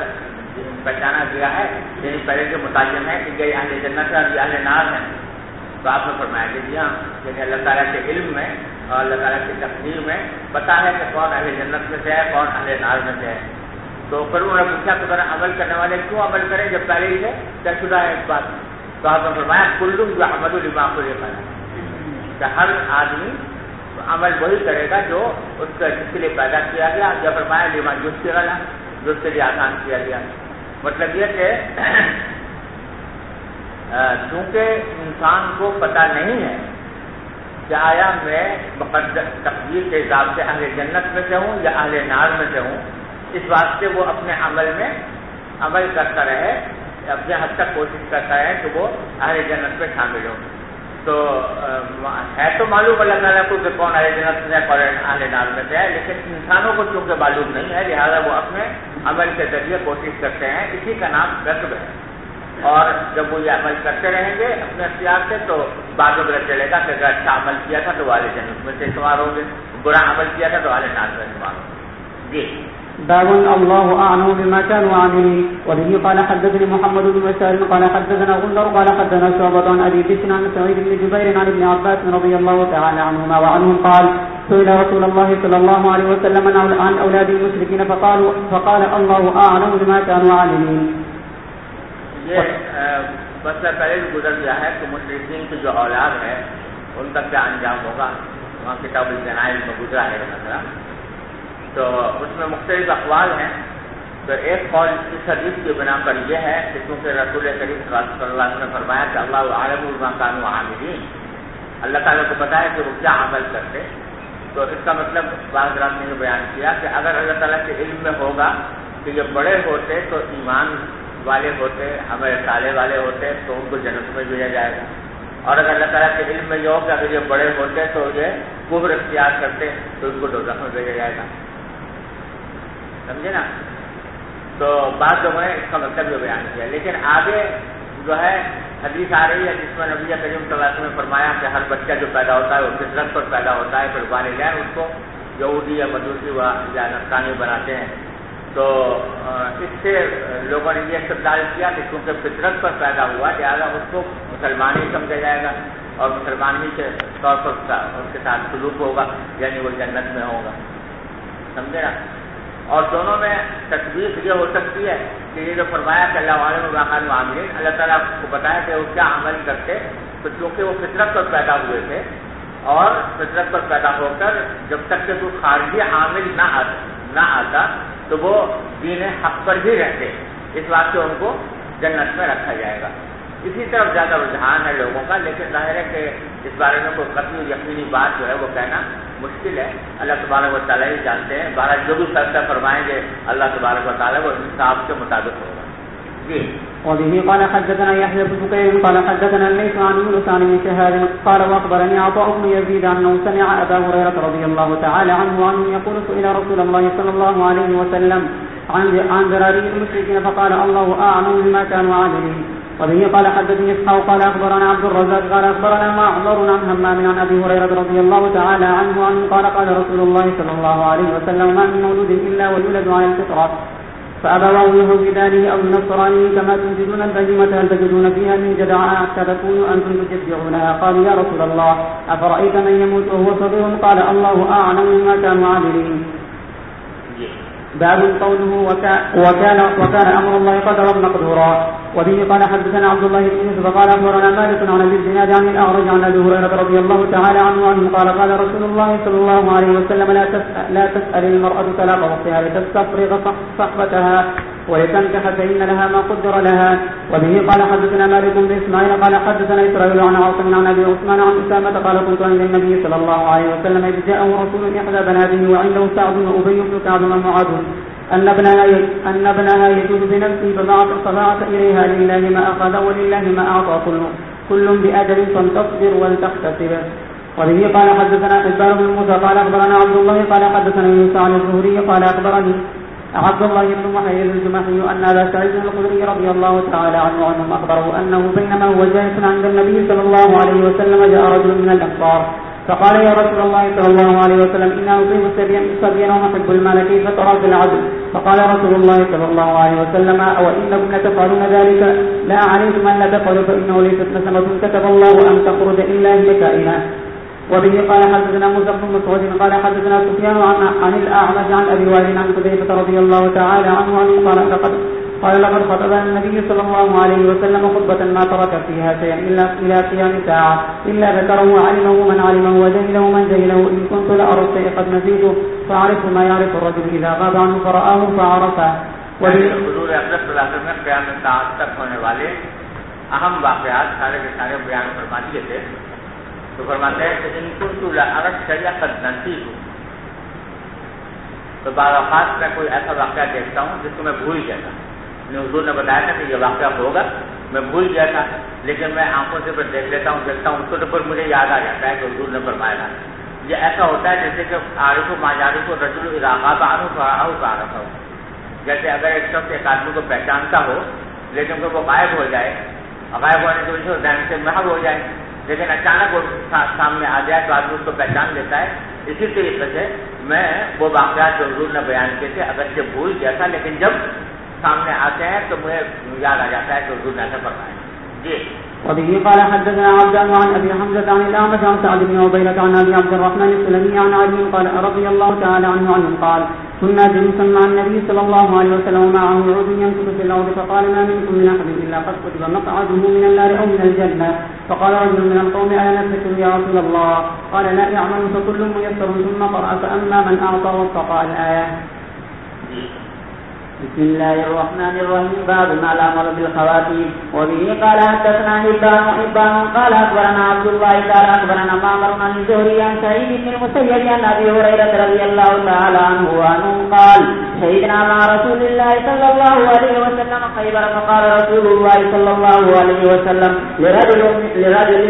Speaker 1: گیا ہے؟ یعنی پہلے جو متعین ہے کہ یہ اہل جنت ہے اور یہ اہل نار ہے. تو آپ نے فرمایا کہ جی ہاں، یعنی اللہ تعالیٰ کے علم میں اور اللہ تعالیٰ کی تقدیر میں پتہ ہے کہ کون اہل جنت میں سے ہے کون اہل نار میں سے ہے. تو پھر انہوں نے پوچھا کہ ذرا عمل کرنے والے کیوں عمل کریں جب پہلے ہی ہے طے شدہ ہے اس بات. تو آپ نے فرمایا کل یعمل لما خلق له، کہ ہر آدمی عمل وہی کرے گا جو اس کے لیے پیدا کیا گیا. یا فرمایا لما یسر له، جو اس کے لیے آسان کیا گیا. مطلب یہ کہ چونکہ انسان کو پتہ نہیں ہے کہ آیا میں تقدیر کے حساب سے اہل جنت میں سے ہوں یا اہل نار میں سے ہوں، اس واسطے وہ اپنے عمل میں عمل کرتا رہے، اپنے حد تک کوشش کرتا ہے کہ وہ اہل جنت میں شامل ہوں. تو ہے تو معلوم اللہ تعالیٰ کو کہ کون اہل جنت میں کون اہل نار میں سے ہے، لیکن انسانوں کو چونکہ معلوم نہیں ہے لہٰذا وہ اپنے عمل کے ذریعے کوشش کرتے ہیں. اسی کا نام کسب ہے. اور جب وہ یہ عمل کرتے رہیں گے اپنے اختیار سے تو بعد میں پتہ چلے گا کہ اگر اچھا عمل کیا تھا تو اہل جنت میں سے شمار ہوں گے، برا عمل کیا تھا تو اہل نار میں شمار ہوں گے. جی.
Speaker 2: باب الله أعلم بما كانوا عاملين. وبه قال حدثني محمد بن بشار قال حدثنا غندر قال حدثنا شعبة عن أبي بشر عن سعيد بن جبير عن ابن عباس رضي الله تعالى عنهما وعنهم قال سئل رسول الله صلى الله عليه وسلم عن أولاد المشركين فقال الله أعلم بما كانوا عاملين.
Speaker 1: یہ مسئلہ پہلے بھی گزر گیا ہے کہ مشرکین کی جو اولاد ہے ان کا کیا انجام ہوگا. وہاں کتاب الجنائز میں گزرا ہے مسئلہ. تو اس میں مختلف اقوال ہیں تو ایک قول اس حدیث کی بنا پر یہ ہے کہ کیونکہ رسول کریم صلی اللہ علیہ وسلم نے فرمایا کہ اللہ عالم بما كانوا عاملین، اللہ تعالیٰ کو پتا ہے کہ وہ کیا عمل کرتے، تو اس کا مطلب بعض حضرات نے یہ بیان کیا کہ اگر اللہ تعالیٰ کے علم میں ہوگا کہ یہ بڑے ہوتے تو ایمان والے ہوتے، عمل صالح والے ہوتے تو ان کو جنت میں بھیجا جائے گا، اور اگر اللہ تعالیٰ کے علم میں یہ ہو کہ اگر یہ بڑے ہوتے تو یہ کفر اختیار کرتے تو ان کو دوزخ میں بھیجا جائے گا، سمجھے نا؟ تو بعض لوگوں نے اس کا مطلب یہ بیان کیا، لیکن آگے جو ہے حدیث آ رہی ہے جس میں نبی کریم صلی اللہ علیہ وسلم نے فرمایا کہ ہر بچہ جو پیدا ہوتا ہے وہ فطرت پر پیدا ہوتا ہے، پھر والدین اس کو یہودی یا مجوسی یا نصرانی بناتے ہیں، تو اس سے لوگوں نے یہ استدلال کیا کہ کیونکہ فطرت پر پیدا ہوا لہٰذا اس کو مسلمان ہی سمجھا جائے گا اور مسلمان ہی کے طور پر اس کے ساتھ سلوک ہوگا، یعنی وہ جنت میں ہوگا، سمجھے نا؟ اور دونوں میں تشویش یہ ہو سکتی ہے کہ یہ جو فرمایا کہ اللہ عالم بما كانوا عاملین، اللہ تعالیٰ کو بتایا کہ وہ کیا عمل کرتے، تو چونکہ وہ فطرت پر پیدا ہوئے تھے اور فطرت پر پیدا ہو کر جب تک کہ کوئی خارجی عامل نہ آتا تو وہ دین حق پر ہی رہتے، اس بات سے ان کو جنت میں رکھا جائے گا۔ اسی طرف زیادہ رجحان ہے لوگوں کا، لیکن ظاہر ہے کہ اس بارے میں کوئی قطعی یقینی بات جو ہے وہ کہنا مشکل ہے، اللہ تبارک و تعالیٰ ہی جانتے ہیں، بہرحال جو بھی فیصلہ فرمائیں گے اللہ تبارک و تعالیٰ وہ انصاف کے مطابق ہوگا۔ جی
Speaker 2: وبه قال حدثنا يحيى بن بكير قال حدثنا الليث عن يونس عن ابن شهاب قال واخبرني عطاء بن يزيد انه سمع ابا هريره رضي الله تعالى عنه يقول سئل رسول الله صلى الله عليه وسلم عن ذراري المشركين فقال الله اعلم بما كانوا عاملين. وبه قال حدثني اسحاق قال اخبرنا عبد الرزاق قال اخبرنا معمر عن همام عن ابي هريره رضي الله تعالى عنه قال قال رسول الله صلى الله عليه وسلم ما من مولود الا ويولد على الفطره فأبواه يهودانه أو ينصرانه كما تنجدون البهيمة هل تجدون فيها من جدعاء حتى تكونوا أنتم تجدعونها. قالوا يا رسول الله أفرأيت من يموت وهو صغير قال الله أعلم بما كانوا عاملين. باب قوله وكان أمر الله قدرا مقدورا. وبه قال حدثنا عبد الله بن يوسف قال أخبرنا مالك عن أبي الزناد عن الأعرج عن أبي هريرة رضي الله تعالى عنه قال قال رسول الله صلى الله عليه وسلم لا تسأل المرأة طلاق وقتها لتستفرغ صحبتها ولتنكح فإن لها ما قدر لها. وبه قال حدثنا مالك بن إسماعيل قال حدثنا إسرائيل عن عاصم عن أبي عثمان عن أسامة قال كنت عند النبي صلى الله عليه وسلم إذ جاءه رسول إحدى بناته وعنده سعد وأبي بن كعب ومعاذ أن ابنها يجوز بنفسه فبعث إليها لله ما أخذ ولله ما أعطى كل بأجل فلتصبر ولتحتسب. وبه قال حدثنا حبان بن موسى قال أخبرنا عبد الله قال حدثنا يوسف عن الزهري قال أخبرني عبد الله بن محيز الجمحي أن أبا سعيد الخدري رضي الله تعالى عنه أخبره أنه بينما هو جالس عند النبي صلى الله عليه وسلم جاء رجل من الأنصار فقال يا رسول الله صلى الله عليه وسلم إنا أصيب الصبيان ونحب المال كيف ترى في العدل؟ فقال رسول الله صلى الله عليه وسلم وإنكم لتفعلون ذلك لا عليكم أن لا تفعلوا فإنه ليست نسمة كتب الله أن تخرج إلا هي كائنة. وبه قال حدثنا موسى بن مسعود قال حدثنا سفيان عن الأعمش عن أبي وائل عن حذيفة رضي الله تعالى عنه قال لقد خطب النبي صلى الله عليه وسلم خطبة ما ترك فيها شيئا إلا قيام ساعة إلا ذكره علمه من علمه وجهله من جهله إن كنت لأرى الشيء قد نسيته فأعرف ما يعرف الرجل إذا غاب عنه فرآه فعرفه.
Speaker 1: حضور اقدس صلی اللہ علیہ وسلم نے قیام ساعت تک ہونے والے اہم واقعات سارے کے سارے بیان فرما دیے تھے، تو فرماتے ہیں کہ ان كنت لأرى الشيء قد نسيته، تو بعض اوقات میں کوئی ایسا واقعہ دیکھتا ہوں جس کو میں بھول گیا تھا، حضور نے بتایا تھا کہ یہ واقعہ ہوگا، میں بھول گیا تھا، لیکن میں آنکھوں سے پھر دیکھ لیتا ہوں اس کو تو پھر مجھے یاد آ جاتا ہے کہ حضور نے فرمایا تھا۔ یہ ایسا ہوتا ہے جیسے کہ عارف و ماجارف و رجل اذا غاب عنہ فراہ فعرفہ، جیسے اگر ایک شخص ایک آدمی کو پہچانتا ہو لیکن کہ وہ غائب ہو جائے، غائب ہونے کی وجہ سے ذہن سے محو ہو جائے، لیکن اچانک وہ سامنے آ جائے تو آدمی اس کو پہچان لیتا ہے۔ اسی طریقے سے میں وہ واقعات جو حضور نے بیان کیے تھے اگرچہ بھول گیا تھا، لیکن جب سامنے آتے ہیں تو مجھے یاد آ جاتا ہے کہ حضور نے ایسا فرمایا۔ جی
Speaker 2: وبه قال حدثنا عبدان عن ابي حمزه عن الاعمش عن سعد بن عبيده عن ابي عبد الرحمن السلمي عن علي قال رضي الله تعالى عنه قال كنا جلوسا مع النبي صلى الله عليه وسلم ومعه عود ينكب في الارض فقال ما منكم من احد الا قد كتب مقعده من النار او من الجنه. فقال رجل من القوم الا نتكل يا رسول الله؟ قال لا يعمل فكل ميسر ثم قرأ فاما من اعطى واتقى الايه. بسم الله الرحمن الرحيم. باب ما الأمر بالخواتيم. وبه قال حدثنا حبان قال أخبرنا عبد الله قال أخبرنا معمر عن الزهري عن سعيد بن المسيب عن أبي هريرة رضي الله تعالى عنه قال شهدنا مع رسول الله صلى الله عليه وسلم خيبر فقال رسول الله صلى الله عليه وسلم لرجل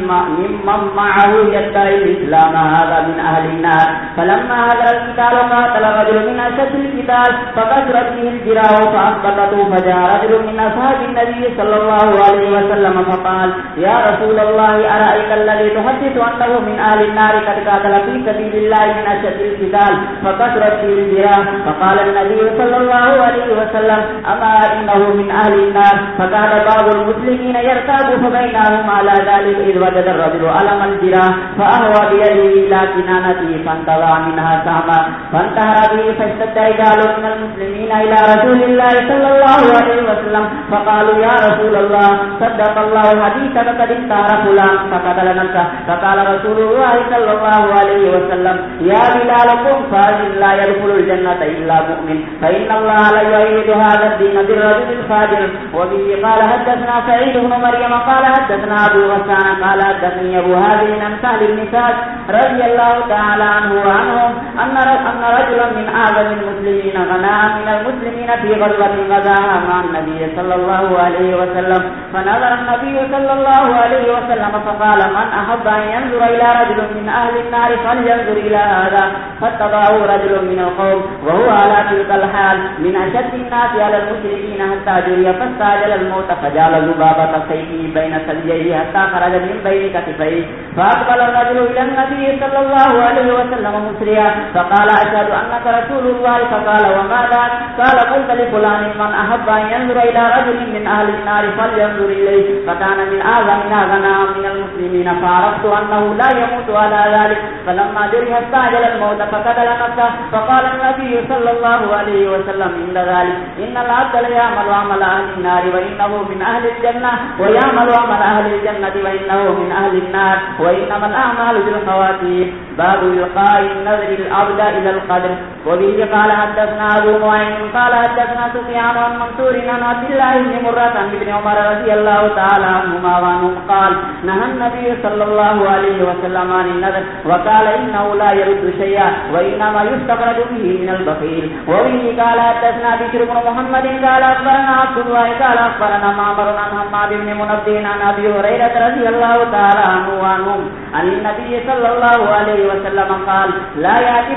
Speaker 2: ممن معه يدعي الإسلام هذا من أهل النار. فلما هاجر القتال قاتل رجل من أشد القتال فكثرت به الجراح فأثبته فجاء رجل من أصحاب النبي صلى الله عليه وسلم فقال يا رسول الله أرأيت الذي تحدث أنه من أهل النار قد قاتل في سبيل الله من أشد القتال فكثرت به الجراح. فقال النبي صلى الله عليه وسلم أما إنه من أهل النار. فكان بعض المسلمين يرتاب فبينهم على ذلك إذ وجد الرجل ألم الجراح فأهوى بيده إلى كنانته فانتزع منها سهما فانتهر به فاشتد رجال من المسلمين إلى رسول الله صلى الله عليه وسلم فقالوا يا رسول الله صدق الله حديثك قد انتهر فلان فقتل نفسه. فقال رسول الله صلى الله عليه وسلم يا بلال قم فاجر لا يدخل الجنة إلا مؤمن فإن الله لا يؤيد هذا الدين بالرجل الفاجر. وبه قال حدثنا سعيد بن مريم قال حدثنا أبو غسان قال حدثني أبو هازم عن سهل بن سعد رضي الله تعالى عنه وعنهم أن رجلا من أعظم المسلمين غنى من المسلمين في غزوة غزاها مع النبي صلى الله عليه وسلم. فنظر النبي صلى الله عليه وسلم فقال من أحب أن ينظر إلى رجل من أهل النار فلينظر إلى هذا. فاتبعه رجل من القوم وهو على تلك الحال من أشد الناس على المشركين حتى جري فاستعجل الموت فجعل ذبابة سيفه بين ثدييه حتى خرج من بين كتفيه. فأقبل الرجل إلى النبي صلى الله عليه وسلم مسرعا فقال أشهد أنك رسول الله. فقال وماذا؟ قال قلت لفلان من أحب أن ينظر إلى رجل من أهل النار فلينظر إليه. فكان من أعظمنا غناء من المسلمين فعرفت أنه لا يموت على ذلك. فلما جري استعجل الموت فقتل نفسه. فقال النبي صلى الله عليه وسلم عند ذلك إن العبد ليعمل عمل أهل النار وإنه من أهل الجنة ويعمل عمل أهل الجنة وإنه من أهل النار وإنما الأعمال بالخواتيم. باب إلقاء النذر العبد إلى القدر. وبه قال حدثنا أبو نعيم قال حدثنا سفيان عن منصور عن عبد الله بن مرة عن ابن عمر رضي الله تعالى عنهما وعنهم قال نهى النبي صلى الله عليه وسلم عن النذر وقال إنه لا يرد شيئا وإنما يستخرج به من البخيل. وبه قال حدثنا بشر بن محمد قال أخبرنا عبد الله قال أخبرنا معمر عن حماد بن منبه عن أبي هريرة رضي الله تعالى عنه وعنهم عن النبي صلى الله عليه وسلم قال لا يأتي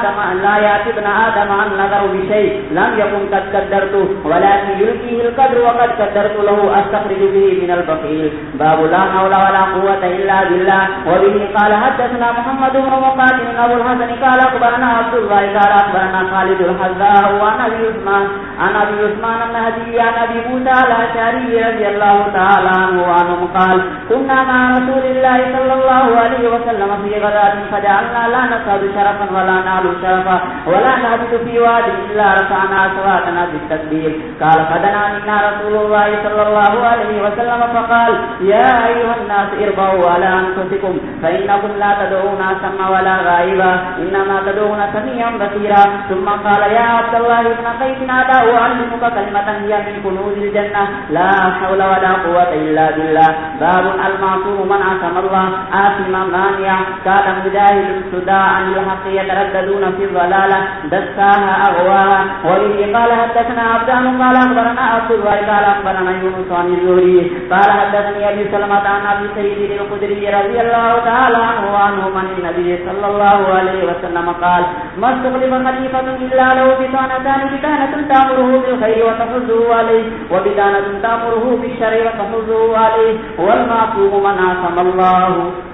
Speaker 2: ابن آدم عن نذر بشيء لم يكن قد قدرته ولكن يلقيه القدر وقد قدرت له أستخرج به من البخيل. باب لا حول ولا قوة إلا بالله. وبه قال حدثنا محمد بن مقاتل أبو الحسن قال أخبرنا عبد الله قال أخبرنا خالد الحذاء عن أبي عثمان النهدي عن أبي موسى الأشعري رضي الله تعالى عنه وعنهم قال كنا مع رسول الله صلى الله عليه وسلم في غزاة فجعلنا لا نصعد شرفا ولا نعلو شرفا ولا نهبط في واد إلا رفعنا أصواتنا بالتكبير. قال فدنا منا رسول الله صلى الله عليه وسلم فقال يا أيها الناس اربعوا على أنفسكم فإنكم لا تدعون سمع ولا غائبا إنما تدعون سميعا بصيرا. ثم قال يا عبد الله بن قيس ألا أعلمك كلمة هي من كنوز الجنة لا حول ولا قوة إلا بالله. باب المعصوم من عصم الله آثما مانعا. كان مجاهد الصداع عن الحق يترددون في الضلالة دساها أغواها. وبه قال حدثنا عبدان قال أخبرنا عبد الله قال أخبرنا يونس عن الزهري قال حدثني أبي سلمة عن أبي سعيد الخدري رضي الله تعالى عنه وعنه عن النبي صلى الله عليه وسلم قال ما استخلف خليفة إلا له بطانتان بطانة تأمره بالخير وتحضه عليه وبطانة تأمره بالشر وتحضه عليه والمعصوم من عصم الله.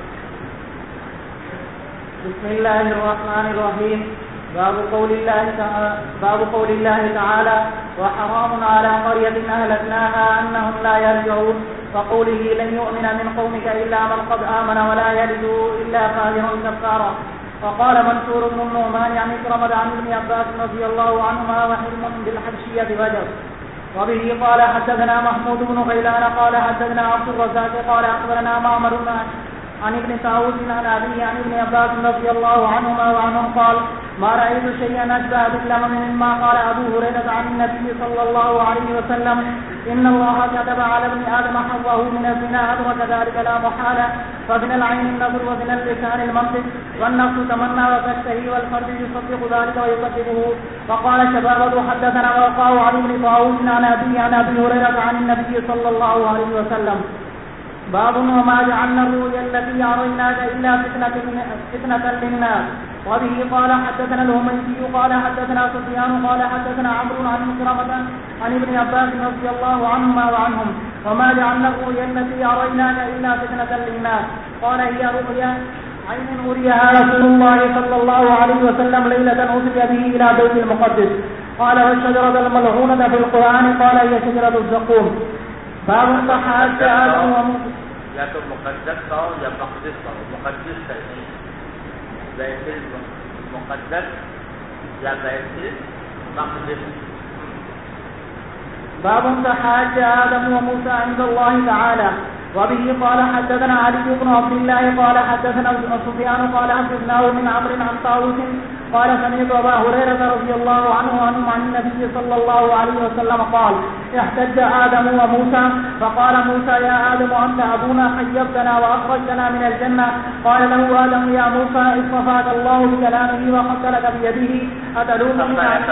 Speaker 2: بسم الله الرحمن الرحيم. باب قول الله تعالى وحرام على قرية أهلكناها أنهم لا يرجعون. وقوله لن يؤمن من قومك إلا من قد آمن ولا يلد إلا فاجرا كفارا. وقال منصور بن النعمان عن إكرمة عن ابن عباس رضي الله عنهما وحلم بالحبشية وجر. وبه قال حدثنا محمود بن غيلان قال حدثنا عبد الرزاق قال أخبرنا معمر عن ابن طاووس عن أبيه عن ابن عباس رضي الله عنهما وعنهم قال ما رأيت شيئا أشبه باللمم مما قال أبو هريرة عن النبي صلى الله عليه وسلم إن الله كتب على ابن آدم حظه من الزنا أدرك ذلك لا محالة فزنا العين النظر وزنا اللسان المنطق والنفس تمنى وتشتهي والفرد يصدق ذلك ويكذبه. وقال شبابة حدثنا وقاه عن ابن طاووس عن أبيه عن أبي هريرة عن النبي صلى الله عليه وسلم باب وما جعلنا الرؤيا التي أريناك إلا فتنة للناس. وبه قال حدثنا الهميدي قال حدثنا سفيان قال حدثنا عمرو عن مكرمة عن ابن عباس رضي الله عنهما وعنهم وما جعلنا الرؤيا التي أريناك إلا فتنة للناس قال هي رؤيا عين أريها رسول الله صلى الله عليه وسلم ليلة أسري به إلى بيت المقدس قال والشجرة الملعونة في القرآن قال هي شجرة الزقوم. باب صحات آدم
Speaker 1: یا تو مقدس کہو یا مقدس کہو. مقدس کہیں بیت المقدس یا بیت المقدس.
Speaker 2: باب صحات آدم وموسى عند الله تعالى. وبه قال حدثنا علي بن عبد الله قال حدثنا سفيان قال حدثناه من عمرو عن طاووس قال سمعت أبا هريرة رضي الله عنه عن النبي صلى الله عليه وسلم قال احتج آدم وموسى فقال موسى يا آدم أنت أبونا خيبتنا وأخرجتنا من الجنة قال له آدم يا موسى اصطفاك الله بكلامه وقتلك بيده أتلومني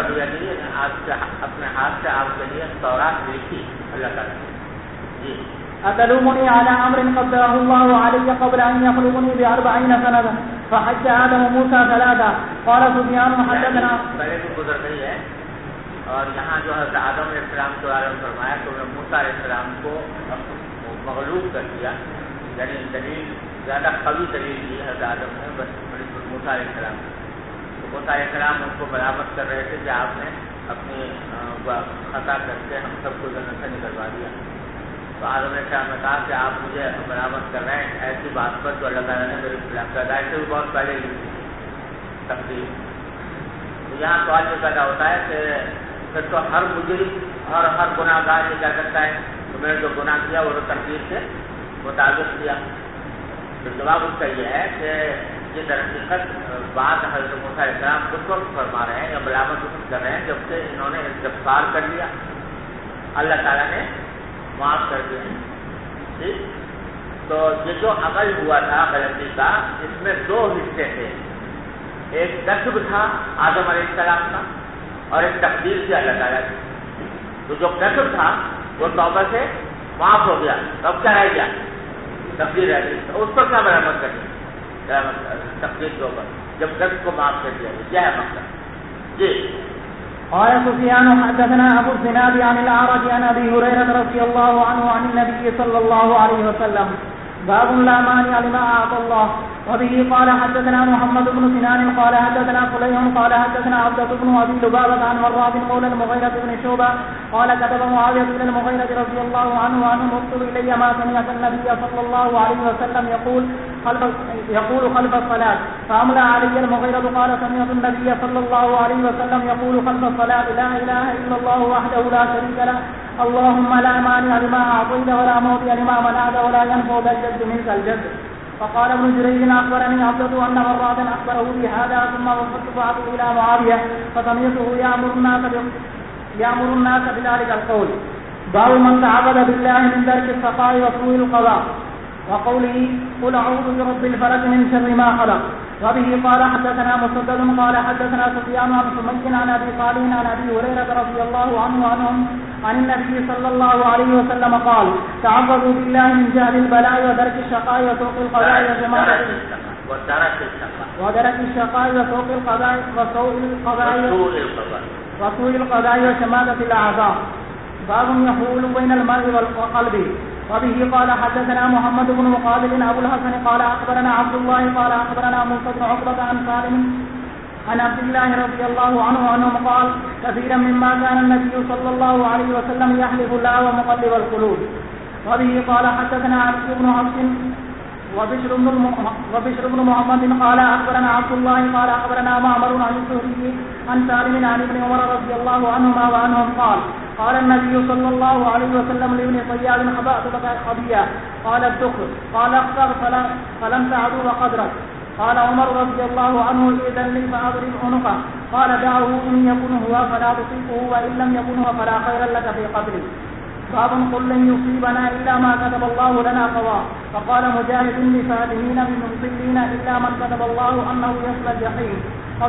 Speaker 1: اپنے ہاتھ سے آپ کے لیے تورات لکھی اللہ تعالیٰ. جی
Speaker 2: أتلومني على أمر قدره الله علي قبل أن يخلقني ب40 سنة فحج آدم وموسى ثلاثة. قال سفيان حدثنا
Speaker 1: پہلے تو گزر گئی ہے اور یہاں جو حضرت آدم علیہ السلام کو عالم فرمایا تو انہوں نے موسیٰ علیہ السلام کو مغلوب کر دیا. یعنی دلیل زیادہ قوی دلیل دی حضرت آدم نے بس موسیٰ علیہ السلام. تو موسیٰ علیہ السلام ان کو برآمد کر رہے تھے کہ آپ نے اپنی خطا کر کے ہم سب کو جنت سے نکلوا دیا. تو آدم علیہ السلام نے کہا کہ آپ مجھے برآمد کر رہے ہیں ایسی بات پر جو اللہ تعالیٰ نے میرے خلاف پیدائش سے بھی بہت پہلے لی تھی تقدیر. تو یہاں سوال یہ پیدا ہوتا ہے کہ پھر تو ہر مجرم اور ہر گناہ گار یہ کیا کرتا ہے تو میں نے جو گناہ کیا وہ تقدیر سے مطابق کیا. تو جواب اس کا یہ ہے کہ یہ در حقیقت بات حضرت موسیٰ علیہ السلام اس وقت فرما رہے ہیں یا برآمد کر رہے ہیں جب کہ انہوں نے استغفار کر لیا, اللہ تعالیٰ نے معاف کر دیا. ٹھیک, تو یہ جو عمل ہوا تھا غلطی کا اس میں دو حصے تھے. ایک کسب تھا آدم علیہ السلام کا اور ایک تقدیر تھی اللہ تعالیٰ کی. تو جو کسب تھا وہ توبہ سے معاف ہو گیا, تب کیا رہ گیا تقدیر رہ گئی. تو اس پر کیا برآمد کرنی تقدیر کے اوپر جب کسب کو معاف کر دیا گیا. کیا ہے مقصد؟ جی
Speaker 2: قال سفيان حدثنا أبو الزناد عن الأعرج عن أبي هريرة رضي الله عنه عن النبي صلى الله عليه وسلم باب لا مانع لما أعطى الله. وبه قال حدثنا محمد بن سنان قال حدثنا فليح قال حدثنا عبدة بن أبي لبابة عن مراد مولى المغيرة بن شعبة قال كتب معاوية بن المغيرة رضي الله عنه اكتب إلي ما سمعت النبي صلى الله عليه وسلم يقول خلف الصلاة. فأملى علي المغيرة قال سمعت النبي صلى الله عليه وسلم يقول خلف الصلاة لا إله إلا الله وحده لا شريك له اللهم لا مانع لما أعطيت ولا معطي لما منعت ولا ينفع ذا الجد منك الجد. فقال ابن جريج أخبرني عبدة أن مراد أخبره بهذا ثم وصلت بعضه إلى معاوية فسمعته يأمر الناس بذلك القول. باب من تعبد بالله من درك السخاء وسوء القضاء وقوله قل أعوذ برب الفلق من شر ما خلق. وبه قال حدثنا مسدد قال حدثنا سفيان عن سمي عن أبي صالح عن أبي هريرة رضي الله عنه عن النبي صلى الله عليه وسلم قال تعوذوا بالله من جهل البلاء ودرك الشقاء وسوء القضاء ودرك الشقاء وسوء القضاء وسوء القضاء وشماتة الأعضاء. باب يحول بين المرء والقلب. وبه قال حدثنا محمد بن مقابل أبو الحسن قال أخبرنا عبد الله قال أخبرنا موسى بن عقبة عن سالم عن عبد الله رضي الله عنه أنه قال كثيرا مما كان النبي صلى الله عليه وسلم يحلف الله ومقلب القلوب. وبه قال حدثنا علي بن حفص وبشر بن محمد قال أخبرنا عبد الله قال أخبرنا معمر عن الزهري عن سالم عن ابن عمر رضي الله عنهما وعنهم قال قال النبي صلى الله عليه وسلم لابن صياد خبأت لك خبيا قال الدخل قال اختر فلم تعدو وقدرك. قال عمر رضي الله عنه إذن لي فأضرب عنقه. قال دعه إن يكن هو فلا تصيبه وإن لم يكن هو فلا خير لك في قتله. باب قل لن يصيبنا إلا ما كتب الله لنا قضاء. فقال مجاهد لفاتحين بمنصلين إلا من كتب الله أنه يصل الجحيم.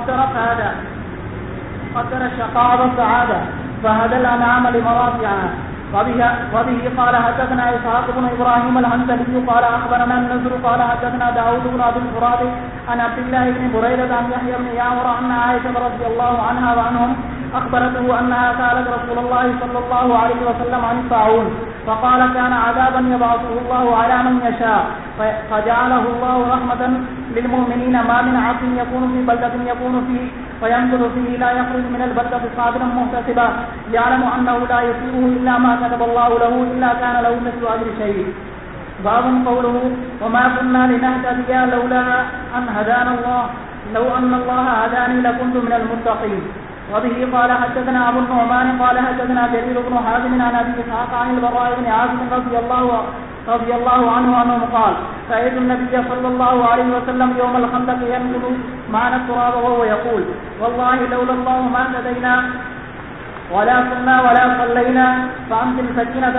Speaker 2: قدر الشقاء والسعادة فهدى الأنعام لمرافعها. وبه قال حدثنا إسحاق بن إبراهيم الحنظلي قال أخبرنا النضر قال حدثنا داود بن أبي الفرات عن عبد الله بن بريدة عن يحيى بن يعمر أن عائشة رضي الله عنها وعنهم أخبرته أنها سألت رسول الله صلى الله عليه وسلم عن الطاعون فقال كان عذابا يبعثه الله على من يشاء فجعله الله رحمة للمؤمنين. ما من عبد يكون في بلدة يكون فيه فينقض فيه لا يخرج من البلدة صابرا محتسبا يعلم أنه لا يصيبه إلا ما كتب الله له إلا كان له مثل أجر شهيد. باب قوله وما كنا لنهتدي لولا أن هدانا الله لو أن الله هداني لكنت من المتقين. وبه قال حدثنا أبو النعمان قال حدثنا جرير بن حازم عن أبي إسحاق عن البراء بن عازم رضي الله عنه أنه قال رأيت النبي صلى الله عليه وسلم يوم الخندق ينقل معنا التراب وهو يقول والله لولا الله ما اهتدينا ولا كنا ولا صلينا فأنزل سكينة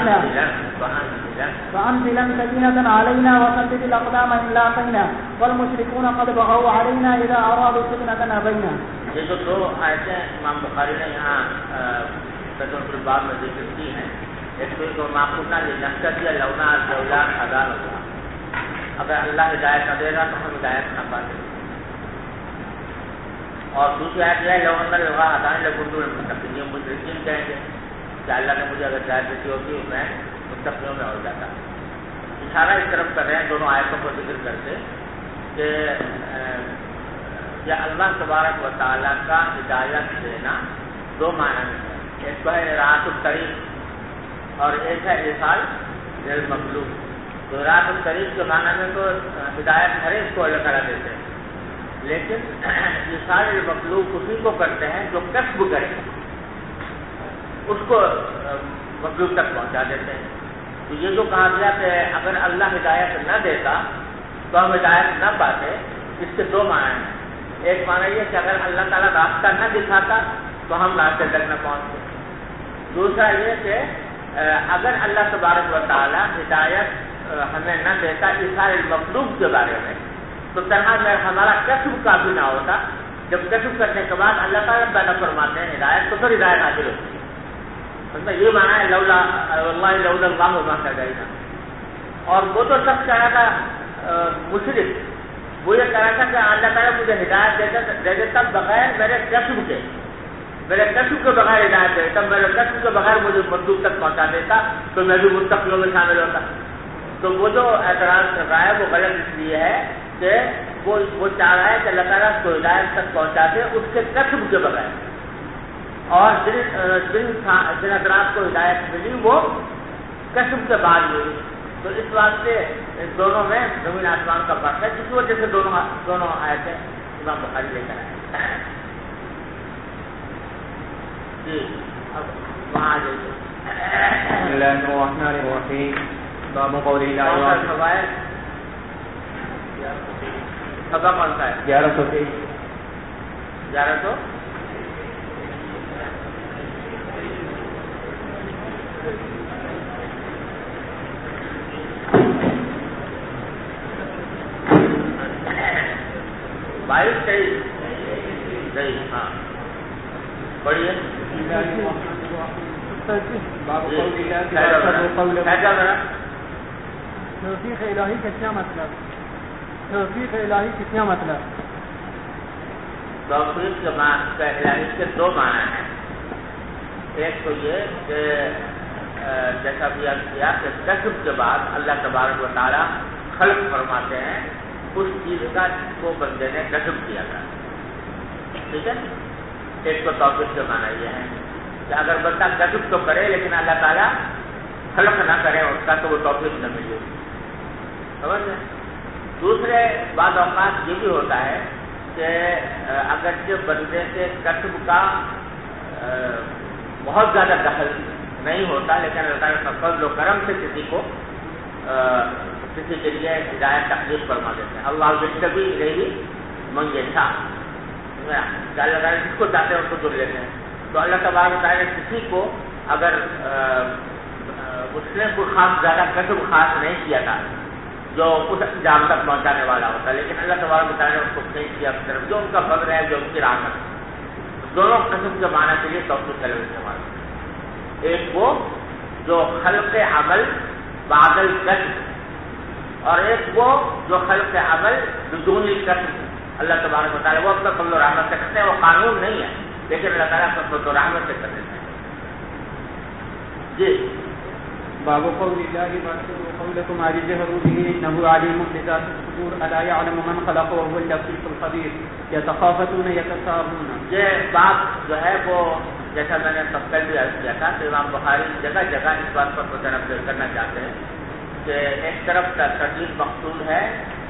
Speaker 2: علينا وثبت الأقدام إن لاقينا والمشركون قد بغوا علينا إذا أرادوا فتنة أبينا.
Speaker 1: یہ جو دو آیتیں امام بخاری نے یہاں فتح الباب میں ذکر کی ہیں، ایک تو معقولنا لنہتدی لولا ان ہدانا اللہ، اگر اللہ ہدایت نہ دے گا تو ہم ہدایت نہ پاتے. اور دوسری آیت یہ ہے لو ان اللہ ہدانی لکنت من المتقین. مشرکین کہیں گے کہ اللہ نے مجھے اگر ہدایت دیتی ہوتی میں متقیوں میں ہو جاتا. اشارہ اس طرف کر رہے ہیں دونوں آیتوں کو ذکر کر کے کہ یہ اللہ تبارک و تعالیٰ کا ہدایت دینا دو معنی میں ہے. ایک تو ہے راحت الطریق اور ایک ہے ارسال للمخلوق. تو راحت الطریق کے معنی میں تو ہدایت ہر ایک کو اللہ تعالیٰ دیتے ہیں، لیکن ارسال للمخلوق اسی کو کرتے ہیں جو کسب کرے اس کو مخلوق تک پہنچا دیتے ہیں. تو یہ جو کہا گیا کہ اگر اللہ ہدایت نہ دیتا تو ہم ہدایت نہ پاتے، اس کے دو معنی ہیں. ایک معنی یہ کہ اگر اللہ تعالیٰ راستہ نہ دکھاتا تو ہم راستے تک نہ پہنچتے. دوسرا یہ کہ اگر اللہ تبارک و تعالیٰ ہدایت ہمیں نہ دیتا ارسال المخلوق کے بارے میں تو تنہا میں ہمارا کسب کافی نہ ہوتا. جب کسب کرنے کے بعد اللہ تعالیٰ پیدا فرماتے ہیں ہدایت تو پھر ہدایت حاصل ہوتی ہے. یہ معنی ہے لولا اللہ اللہ وما ہدینا. اور وہ تو شخص کہہ رہا تھا مشرک، وہ یہ کہہ رہا تھا کہ اللہ تعالیٰ مجھے ہدایت دے دیتا بغیر میرے کسب کے بغیر ہدایت دے دیتا، میرے کسب کے بغیر مجھے مطلوب تک پہنچا دیتا تو میں بھی متقیوں میں شامل ہوتا. تو وہ جو اعتراض کر رہا ہے وہ غلط اس لیے ہے کہ وہ چاہ رہا ہے کہ اللہ تعالیٰ کو ہدایت تک پہنچاتے اس کے کسب کے بغیر، اور جن اعتراض کو ہدایت ملی وہ کسب کے بعد ملی. تو اس واسطے اس دونوں میں زمین آسمان کا فرق ہے، جس وجہ سے دونوں آیتیں امام بخاری لے کر آئے. جی اب وہاں آ جائیے.
Speaker 3: بسم اللہ الرحمن الرحیم. باب قول اللہ
Speaker 1: سبا کون سا ہے؟
Speaker 3: 1123.
Speaker 1: 1100 22 23. ہاں پڑھیے.
Speaker 2: توفیق الہی کا کیا مطلب؟ توفیق الہی کا کیا مطلب؟
Speaker 1: توفیق الہی کے دو معنی ہیں. ایک تو یہ کہ جیسا بیان کیا کہ کسب کے بعد اللہ تبارک و تعالیٰ خلق فرماتے ہیں اس چیز کا جس کو بندے نے کسب کیا تھا. ٹھیک ہے. ایک تو توفیق کے معنی یہ ہے کہ اگر بندہ کسب تو کرے لیکن اللہ تعالیٰ خلق نہ کرے اس کا تو وہ توفیق نہ ملے. سمجھ میں. دوسرے بعض اوقات یہ بھی ہوتا ہے کہ اگرچہ بندے کے کسب کا بہت زیادہ دخل نہیں ہوتا، لیکن اللہ تعالیٰ کا فضل و کرم سے کسی کو کسی کے لیے ہدایت تخلیق فرما دیتے ہیں. اللہ یجتبی الیہ من یشاء، اللہ تعالیٰ جس کو چاہتے ہیں اس کو چن لیتے ہیں. تو اللہ تبارک و تعالیٰ کسی کو اگر اس نے کوئی خاص زیادہ کسب خاص نہیں کیا تھا جو اس انجام تک پہنچانے والا ہوتا، لیکن اللہ تبارک و تعالیٰ نے اس کو کھینچ کیا اپنی طرف، جو ان کا فضل ہے، جو ان کی رحمت ہے. دونوں قسم کے معنی کے لیے توفیق کا لفظ استعمال ہے. ایک وہ جو خلق عمل بعد الکسب، اور ایک وہ جو خلق عمل بدون الکسب اللہ تبارک و تعالیٰ وہ اپنا فضل و رحمت سے کرتے ہیں. وہ قانون نہیں ہے، لیکن اللہ تعالیٰ اپنا فضل و رحمت سے کر دیتے ہیں. جی
Speaker 2: باب قول الله واسروا قولكم ما جهروا به انه عليم بذات الصدور الا يعلم من خلق وهو اللطيف الخبير يتخافتون يتساءلون.
Speaker 1: یہ بات جو ہے وہ جیسا میں نے سب کل بھی عرض کیا تھا کہ امام بخاری جگہ جگہ اس بات پر متنبہ کرنا چاہتے ہیں کہ ایک طرف کا ترتیب مقصود ہے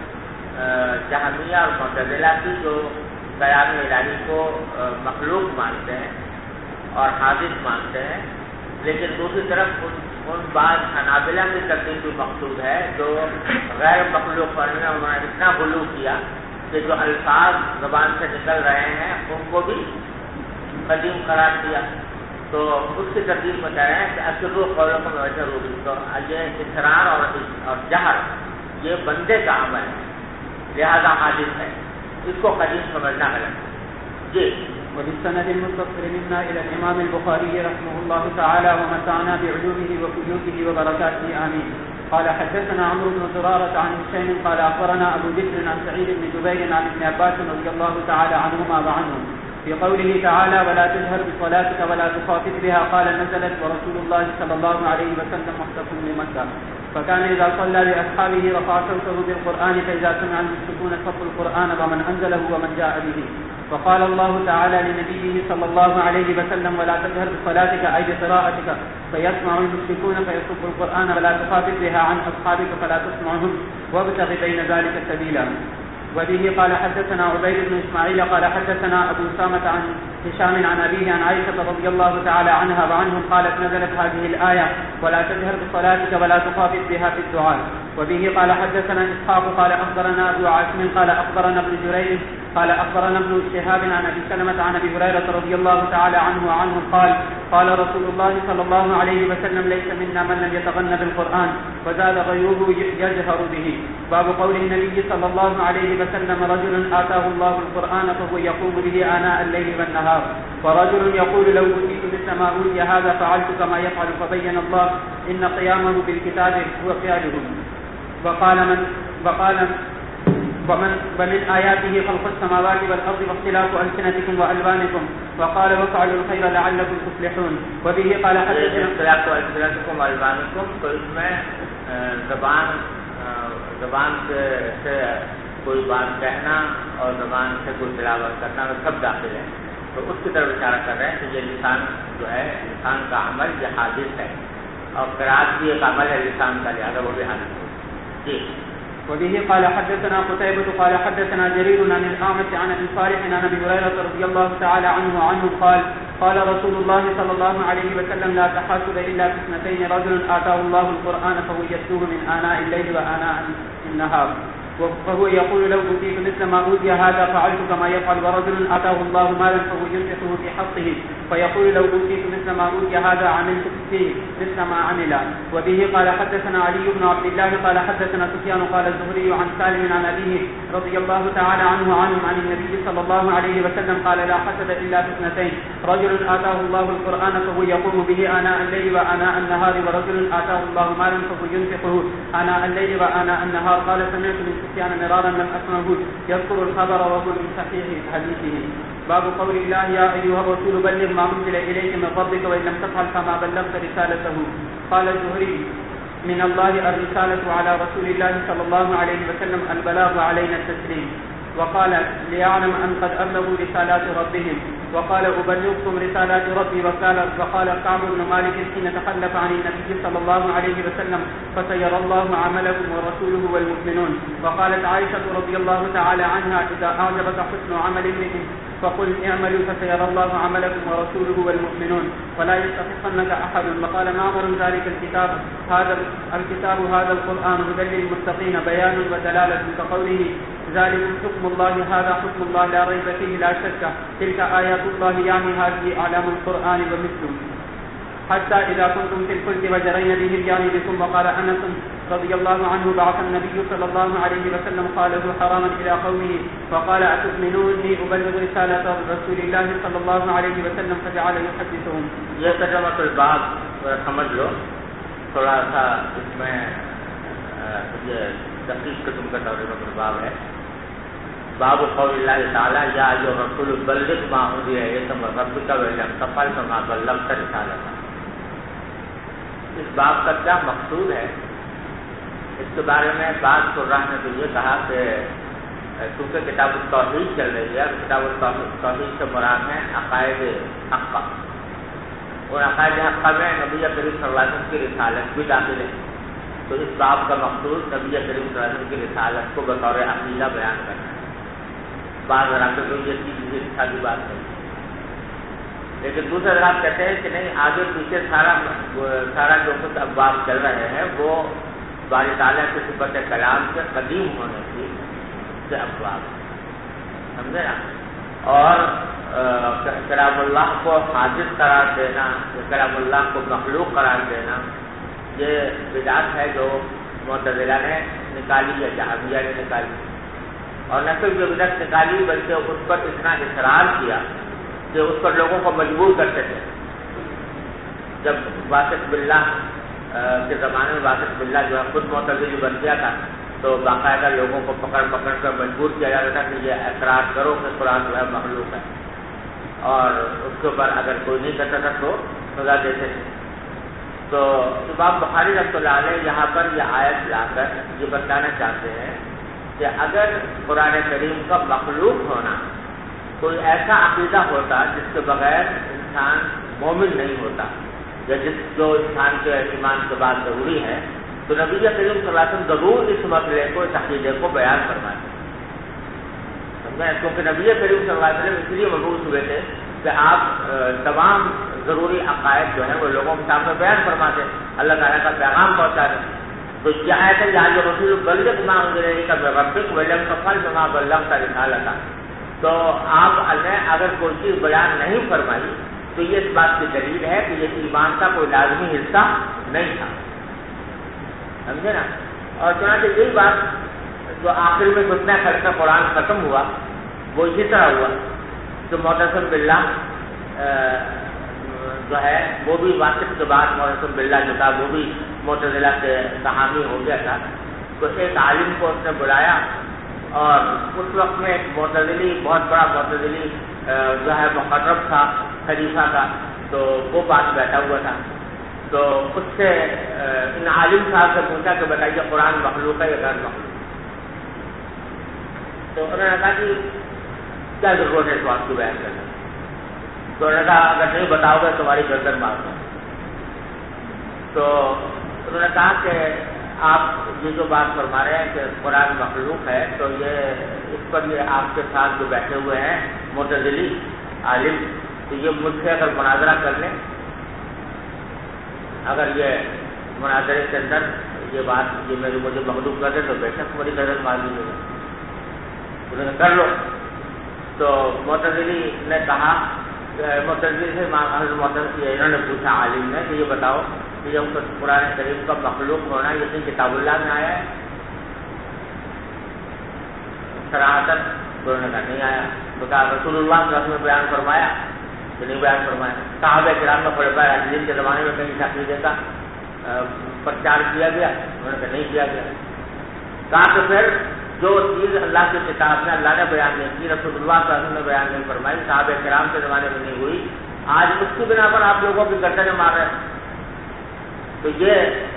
Speaker 1: جہمیہ اور معتزلہ کی جو قیام الہی کو مخلوق مانتے ہیں اور حادث مانتے ہیں، لیکن دوسری طرف ان بعض حنابلہ کی ترتیب بھی مقصود ہے جو غیر مخلوق پر انہوں نے اتنا غلو کیا کہ جو الفاظ زبان سے نکل رہے ہیں ان کو بھی قدیم قرار دیا. تو اس کی ترتیب میں کہہ رہے ہیں کہ اسروا قولکم واجهروا به. تو یہ اصرار اور جہر یہ بندے کا عمل ہے، لہذا حادث ہے، اس کو قدیم سمجھنا غلط ہے. جی
Speaker 2: وبالسند المتصل منا إلى الإمام البخاري رحمه الله تعالى ومتعنا بعلومه وفيوته وبركاته آمين. قال حدثنا عمرو بن زرارة عن هشام قال أخبرنا أبو بكر عن سعيد بن جبير عن ابن عباس رضي الله تعالى عنهما وعنهم في قوله تعالى ولا تجهر بصلاتك ولا تخافت بها قال نزلت ورسول الله صلى الله عليه وسلم محدث بمكة فكان إذا صلى لأصحابه رفع صوته بالقرآن فإذا سمع المشركون صفوا القرآن ومن أنزله ومن جاء به. وقال الله تعالى لنبيه صلى الله عليه وسلم ولا تجهر بصلاتك أي بقراءتك فيسمع المشركون فيصفوا القرآن ولا تخافت بها عن أصحابك فلا تسمعهم وابتغ بين ذلك سبيلا. وبه قال حدثنا عبيد بن إسماعيل قال حدثنا أبو أسامة عن هشام عن أبيه عن عائشة رضي الله تعالى عنها وعنهم قالت نزلت هذه الآية ولا تجهر بصلاتك ولا تخافت بها في الدعاء. وبه قال حدثنا إسحاق قال أخبرنا أبو عاصم قال أخبرنا ابن جريج قال أخبرنا ابن شهاب عن أبي سلمة عن أبي هريرة رضي الله تعالى عنه وعنهم قال رسول الله صلى الله عليه وسلم ليس منا من لم يتغنى بالقرآن وزاد غيره يجهر به. باب قول النبي صلى الله عليه وسلم رجل آتاه الله القرآن فهو يقوم به آناء الليل والنهار ورجل يقول لو أوتيت مثل ما أوتي هذا فعلت كما يفعل فبين الله إن قيامه بالكتاب هو فعله. ومن آياته خلق السماوات والأرض واختلاف ألسنتكم وألوانكم وقال وفعلوا الخير لعلكم تفلحون. وبه قال حدثنا
Speaker 1: اختلاف ألسنتكم وألوانكم، تو اس میں زبان سے کوئی بات کہنا اور زبان سے کوئی تلاوت کرنا سب داخل ہے. تو اس کی طرف اشارہ کر رہے ہیں کہ یہ لسان جو ہے لسان کا عمل یہ حادث ہے، اور قرات بھی ایک عمل ہے لسان کا، لہٰذا وہ بھی حادث ہے. جی
Speaker 2: وبه قال حدثنا قتيبة قال حدثنا جرير عن الأعمش عن أبي صالح عن أبي هريرة رضي الله تعالى عنه قال رسول الله صلى الله عليه وسلم لا تحاسب إلا في اثنتين رجل آتاه الله القرآن فهو يتلوه من آناء الليل وآناء النهار فهو يقول لو أوتيت مثل ما أوتي هذا فعلت كما يفعل ورجل آتاه الله مالا فهو ينفقه في حقه فيقول لو أوتيت مثل ما أوتي هذا عملت فيه مثل ما عمل. وبه قال حدثنا علي بن عبد الله قال حدثنا سفيان قال الزهري عن سالم عن أبيه رضي الله تعالى عنهم عن النبي صلى الله عليه وسلم قال لا حسد إلا في اثنتين رجل آتاه الله القرآن فهو يقوم به آناء الليل وآناء النهار ورجل آتاه الله مالا فهو ينفقه آناء الليل وآناء النهار. قال سمعت من سفيان مرارا لم أسمعه يذكر الخبر وهو من صحيح حديثه. باب قول الله يا أيها الرسول بلغ ما أنزل إليك من ربك وإن لم تفعل فما بلغت رسالته. قال الزهري من الله الرسالة على رسول الله صلى الله عليه وسلم البلاغ علينا التسليم. وقال ليعلم أن قد أبلغوا رسالات ربهم. وقال أبلغكم رسالات ربي. وقال كعب بن مالك حين تخلف عن النبي صلى الله عليه وسلم فسيرى الله عملكم ورسوله والمؤمنون. وقالت عائشة رضي الله تعالى عنها إذا أعجبك حسن عمل امرئ فقل اعملوا فسيرى الله عملكم ورسوله والمؤمنون ولا يستحقنك أحد. وقال معمر ذلك الكتاب هذا القرآن هدى للمتقين بيان ودلالة كقوله ذلكم حكم الله هذا حكم الله لا ريب فيه لا شك تلك آيات الله يعني هذه أعلام القرآن ومثله. حتى إذا كنتم في الفلك وجرين به الجانب ثم قال أنس رضي الله عنه بعث النبي صلى الله عليه وسلم قاله حراما إلى قومه فقال أتؤمنوني أبلغ رسالة رسول الله صلى الله عليه وسلم فجعل يحدثهم.
Speaker 1: یہ ترجمہ الباب سمجھ لو تھوڑا سا اس میں یہ تفصیل قسم کا ترجمہ الباب ہے. باب قول اللہ تعالی یا ایھا الرسول بلغ ما انزل الیک من ربک وان تفعل فما بلغت رسالته. اس باب کا کیا مقصود ہے اس کے بارے میں بعض قراء نے تو یہ کہا کہ کیونکہ کتاب التوحید چل رہی ہے، کتاب التوحید سے مراد ہے عقائد حقہ، اور عقائد حقہ میں نبی کریم صلی اللہ علیہ وسلم کی رسالت بھی داخل ہے. تو اس باب کا مقصود نبی کریم صلی اللہ علیہ وسلم کی رسالت کو بطور عقیدہ بیان کرنا ہے. بعض حضرات کو یہ چیز ساری بات ہے، لیکن دوسرے حضرات کہتے ہیں کہ نہیں، آگے پیچھے سارا جو کچھ ابواب چل رہے ہیں وہ باری تعالیٰ کی صفت کلام کے قدیم ہونے کی ابواب، سمجھے نا. اور کلام اللہ کو حادث قرار دینا، کلام اللہ کو مخلوق قرار دینا، یہ بدعت ہے جو معتزلہ نے نکالی یا جہمیہ نے نکالی. اور نہ صرف یہ بدعت نکالی بلکہ اس پر اتنا اصرار کیا کہ اس پر لوگوں کو مجبور کرتے تھے. جب واثق باللہ کے زمانے میں واثق باللہ جو ہے خود معتزلی بن گیا تھا تو باقاعدہ لوگوں کو پکڑ کر مجبور کیا جاتا تھا کہ یہ اقرار کرو کہ قرآن جو ہے مخلوق ہے، اور اس کے اوپر اگر کوئی نہیں کرتا تھا تو سزا دیتے تھے. تو امام بخاری رحمۃ اللہ علیہ یہاں پر یہ آیت لا کر یہ بتانا چاہتے ہیں کہ اگر قرآن کریم کا مخلوق ہونا کوئی ایسا عقیدہ ہوتا جس کے بغیر انسان مومن نہیں ہوتا، یا جو انسان کے ایمان کے بعد ضروری ہے، تو نبی کریم صلی اللہ علیہ وسلم ضرور اس مسئلے کو، اس عقیدے کو بیان فرماتے. کیونکہ نبی کریم صلی اللہ علیہ وسلم اس لیے مبعوث ہوئے تھے کہ آپ تمام ضروری عقائد جو ہیں وہ لوگوں کے سامنے بیان فرماتے، اللہ تعالیٰ کا پیغام پہنچاتے. تو یہ آیت ہے یا رسول بلغ ما انزل الیک من ربک ولم تفعل فما بلغت رسالتہ. تو آپ نے اگر کوئی چیز بیان نہیں فرمائی تو یہ اس بات کی دلیل ہے کہ یہ ایمان کا کوئی لازمی حصہ نہیں تھا، سمجھے نا. اور چنانچہ یہی بات جو آخر میں فتنہ خلق کا قرآن ختم ہوا وہ اسی طرح ہوا کہ معتصم باللہ جو ہے وہ بھی واثق کے بعد معتصم باللہ جو تھا وہ بھی معتزلہ کے حامی ہو گیا تھا. تو ایک عالم کو اس نے بلایا، اور اس وقت میں ایک معتزلی، بہت بڑا معتزلی جو ہے مقرب تھا خلیفہ کا، تو وہ پاس بیٹھا ہوا تھا. تو اس سے ان عالم صاحب سے پوچھا کہ بتائیے قرآن مخلوق ہے یا غیر مخلوق. تو انہوں نے کہا کہ کیا ضرورت ہے اس بات کو بیان کرنے. تو انہوں نے کہا اگر نہیں بتاؤ گے تمہاری گردن مار دوں. تو انہوں نے کہا کہ آپ یہ جو بات فرما رہے ہیں کہ قرآن مخلوق ہے، تو یہ اس پر یہ آپ کے ساتھ جو بیٹھے ہوئے ہیں معتزلی عالم، تو یہ مجھ سے اگر مناظرہ کر لیں، اگر یہ مناظرے کے اندر یہ بات یہ مجھے مغلوب کر دے تو بے شک میری گردن مار دیجیے گا. انہوں نے کر لو. تو معتزلی نے کہا، معتزلی سے انہوں نے پوچھا عالم نے کہ یہ بتاؤ کہ جب قرآن کریم کا مخلوق ہونا یقین کتاب اللہ میں آیا ہے؟ صراحتاً انہوں نے کہا نہیں آیا. تو کہا رسول اللہ صلی اللہ علیہ وسلم نے بیان فرمایا کہ نہیں بیان فرمایا. صحابہ کرام کا بڑے بڑے حدیث کے زمانے میں کہیں عقیدے کا پرچار کیا گیا؟ انہوں نے کہا نہیں کیا گیا. کہا کہ پھر جو چیز اللہ کی کتاب میں اللہ نے بیان نہیں کی، رسول اللہ صلی اللہ علیہ وسلم نے بیان نہیں فرمائی، صحابہ کرام کے زمانے میں نہیں ہوئی، آج اس کی بنا پر آپ لوگوں کی گردنیں مار رہے ہیں. تو یہ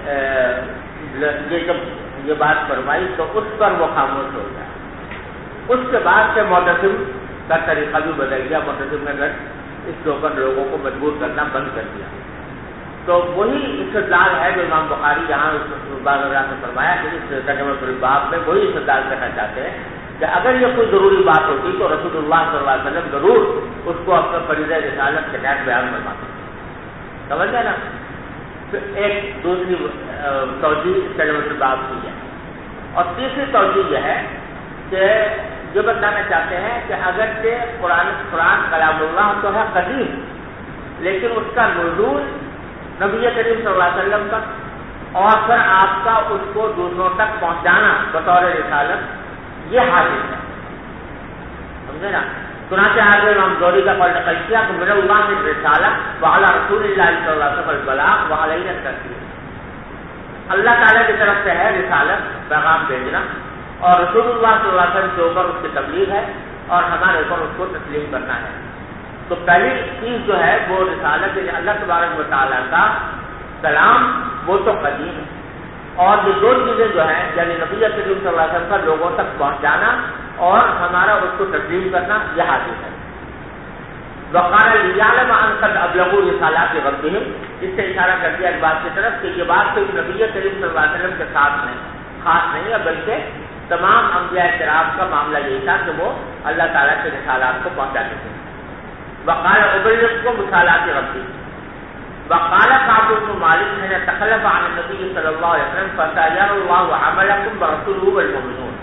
Speaker 1: جب یہ بات فرمائی تو اس پر وہ خاموش ہو گیا. اس کے بعد سے معتصم کا طریقہ بھی بدل گیا. معتصم نے اس کے اوپر لوگوں کو مجبور کرنا بند کر دیا. تو وہی استدلال ہے جو امام بخاری یہاں بعض نے فرمایا کہ اس ترجمہ الباب میں وہی استدلال کرنا چاہتے ہیں کہ اگر یہ کوئی ضروری بات ہوتی تو رسول اللہ صلی اللہ علیہ وسلم ضرور اس کو اپنے فریضہ رسالت کے تحت بیان فرماتے. سمجھ گئے نا؟ پھر ایک دوسری توجہ اس کلمے سے بات کی ہے. اور تیسری توجہ یہ ہے کہ یہ بتانا چاہتے ہیں کہ اگرچہ قرآن کلام اللہ تو ہے قدیم، لیکن اس کا نزول نبی کریم صلی اللہ علیہ وسلم تک اور پھر آپ کا اس کو دوسروں تک پہنچانا بطور رسالت یہ حاصل ہے. سمجھے نا؟ چنانچہ آگے امام زہری کا قول نقل کیا کہ من اللہ من رسالت وعلی رسول اللہ صلی اللہ علیہ وسلم البلاغ وعلینا التسلیم. اللہ تعالیٰ کی طرف سے ہے رسالت، پیغام بھیجنا، اور رسول اللہ صلی اللہ علیہ وسلم کے اوپر اس کی تبلیغ ہے اور ہمارے اوپر اس کو تسلیم کرنا ہے. تو پہلی چیز جو ہے وہ رسالت یعنی اللہ تبارک و تعالیٰ کا کلام وہ تو قدیم ہے، اور یہ دو چیزیں جو ہیں یعنی نبی کریم صلی اللہ علیہ وسلم کا لوگوں تک پہنچانا اور ہمارا اس کو تسلیم کرنا یہ حاصل ہے. وقال ليعلم ان قد ابلغوا رسالات ربهم، اس سے اشارہ کر دیا اس بات کی طرف کہ یہ بات صرف نبی کریم صلی اللہ علیہ وسلم کے ساتھ نہیں خاص نہیں ہے، بلکہ تمام انبیاء کرام کا معاملہ یہی تھا کہ وہ اللہ تعالیٰ کے رسالات کو پہنچاتے تھے. وقال ابلغكم رسالات ربي. وقال كعب بن مالك حين تخلف عن النبي صلى الله عليه وسلم فسيرى الله عملكم ورسوله والمؤمنون.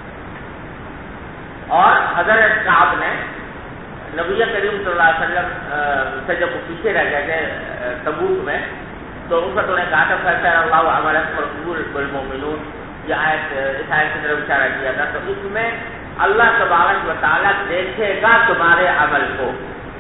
Speaker 1: اور حضرت کعب نے نبی کریم صلی اللہ علیہ وسلم سے جب وہ پیچھے رہ گئے تھے تبوک میں تو ان پر تو نے کہا تھا فسيرى الله عملكم ورسوله والمؤمنون. یہ آیت اس آیت کی طرف اشارہ کیا تھا. تو اس میں اللہ تبارک و تعالیٰ دیکھے گا تمہارے عمل کو.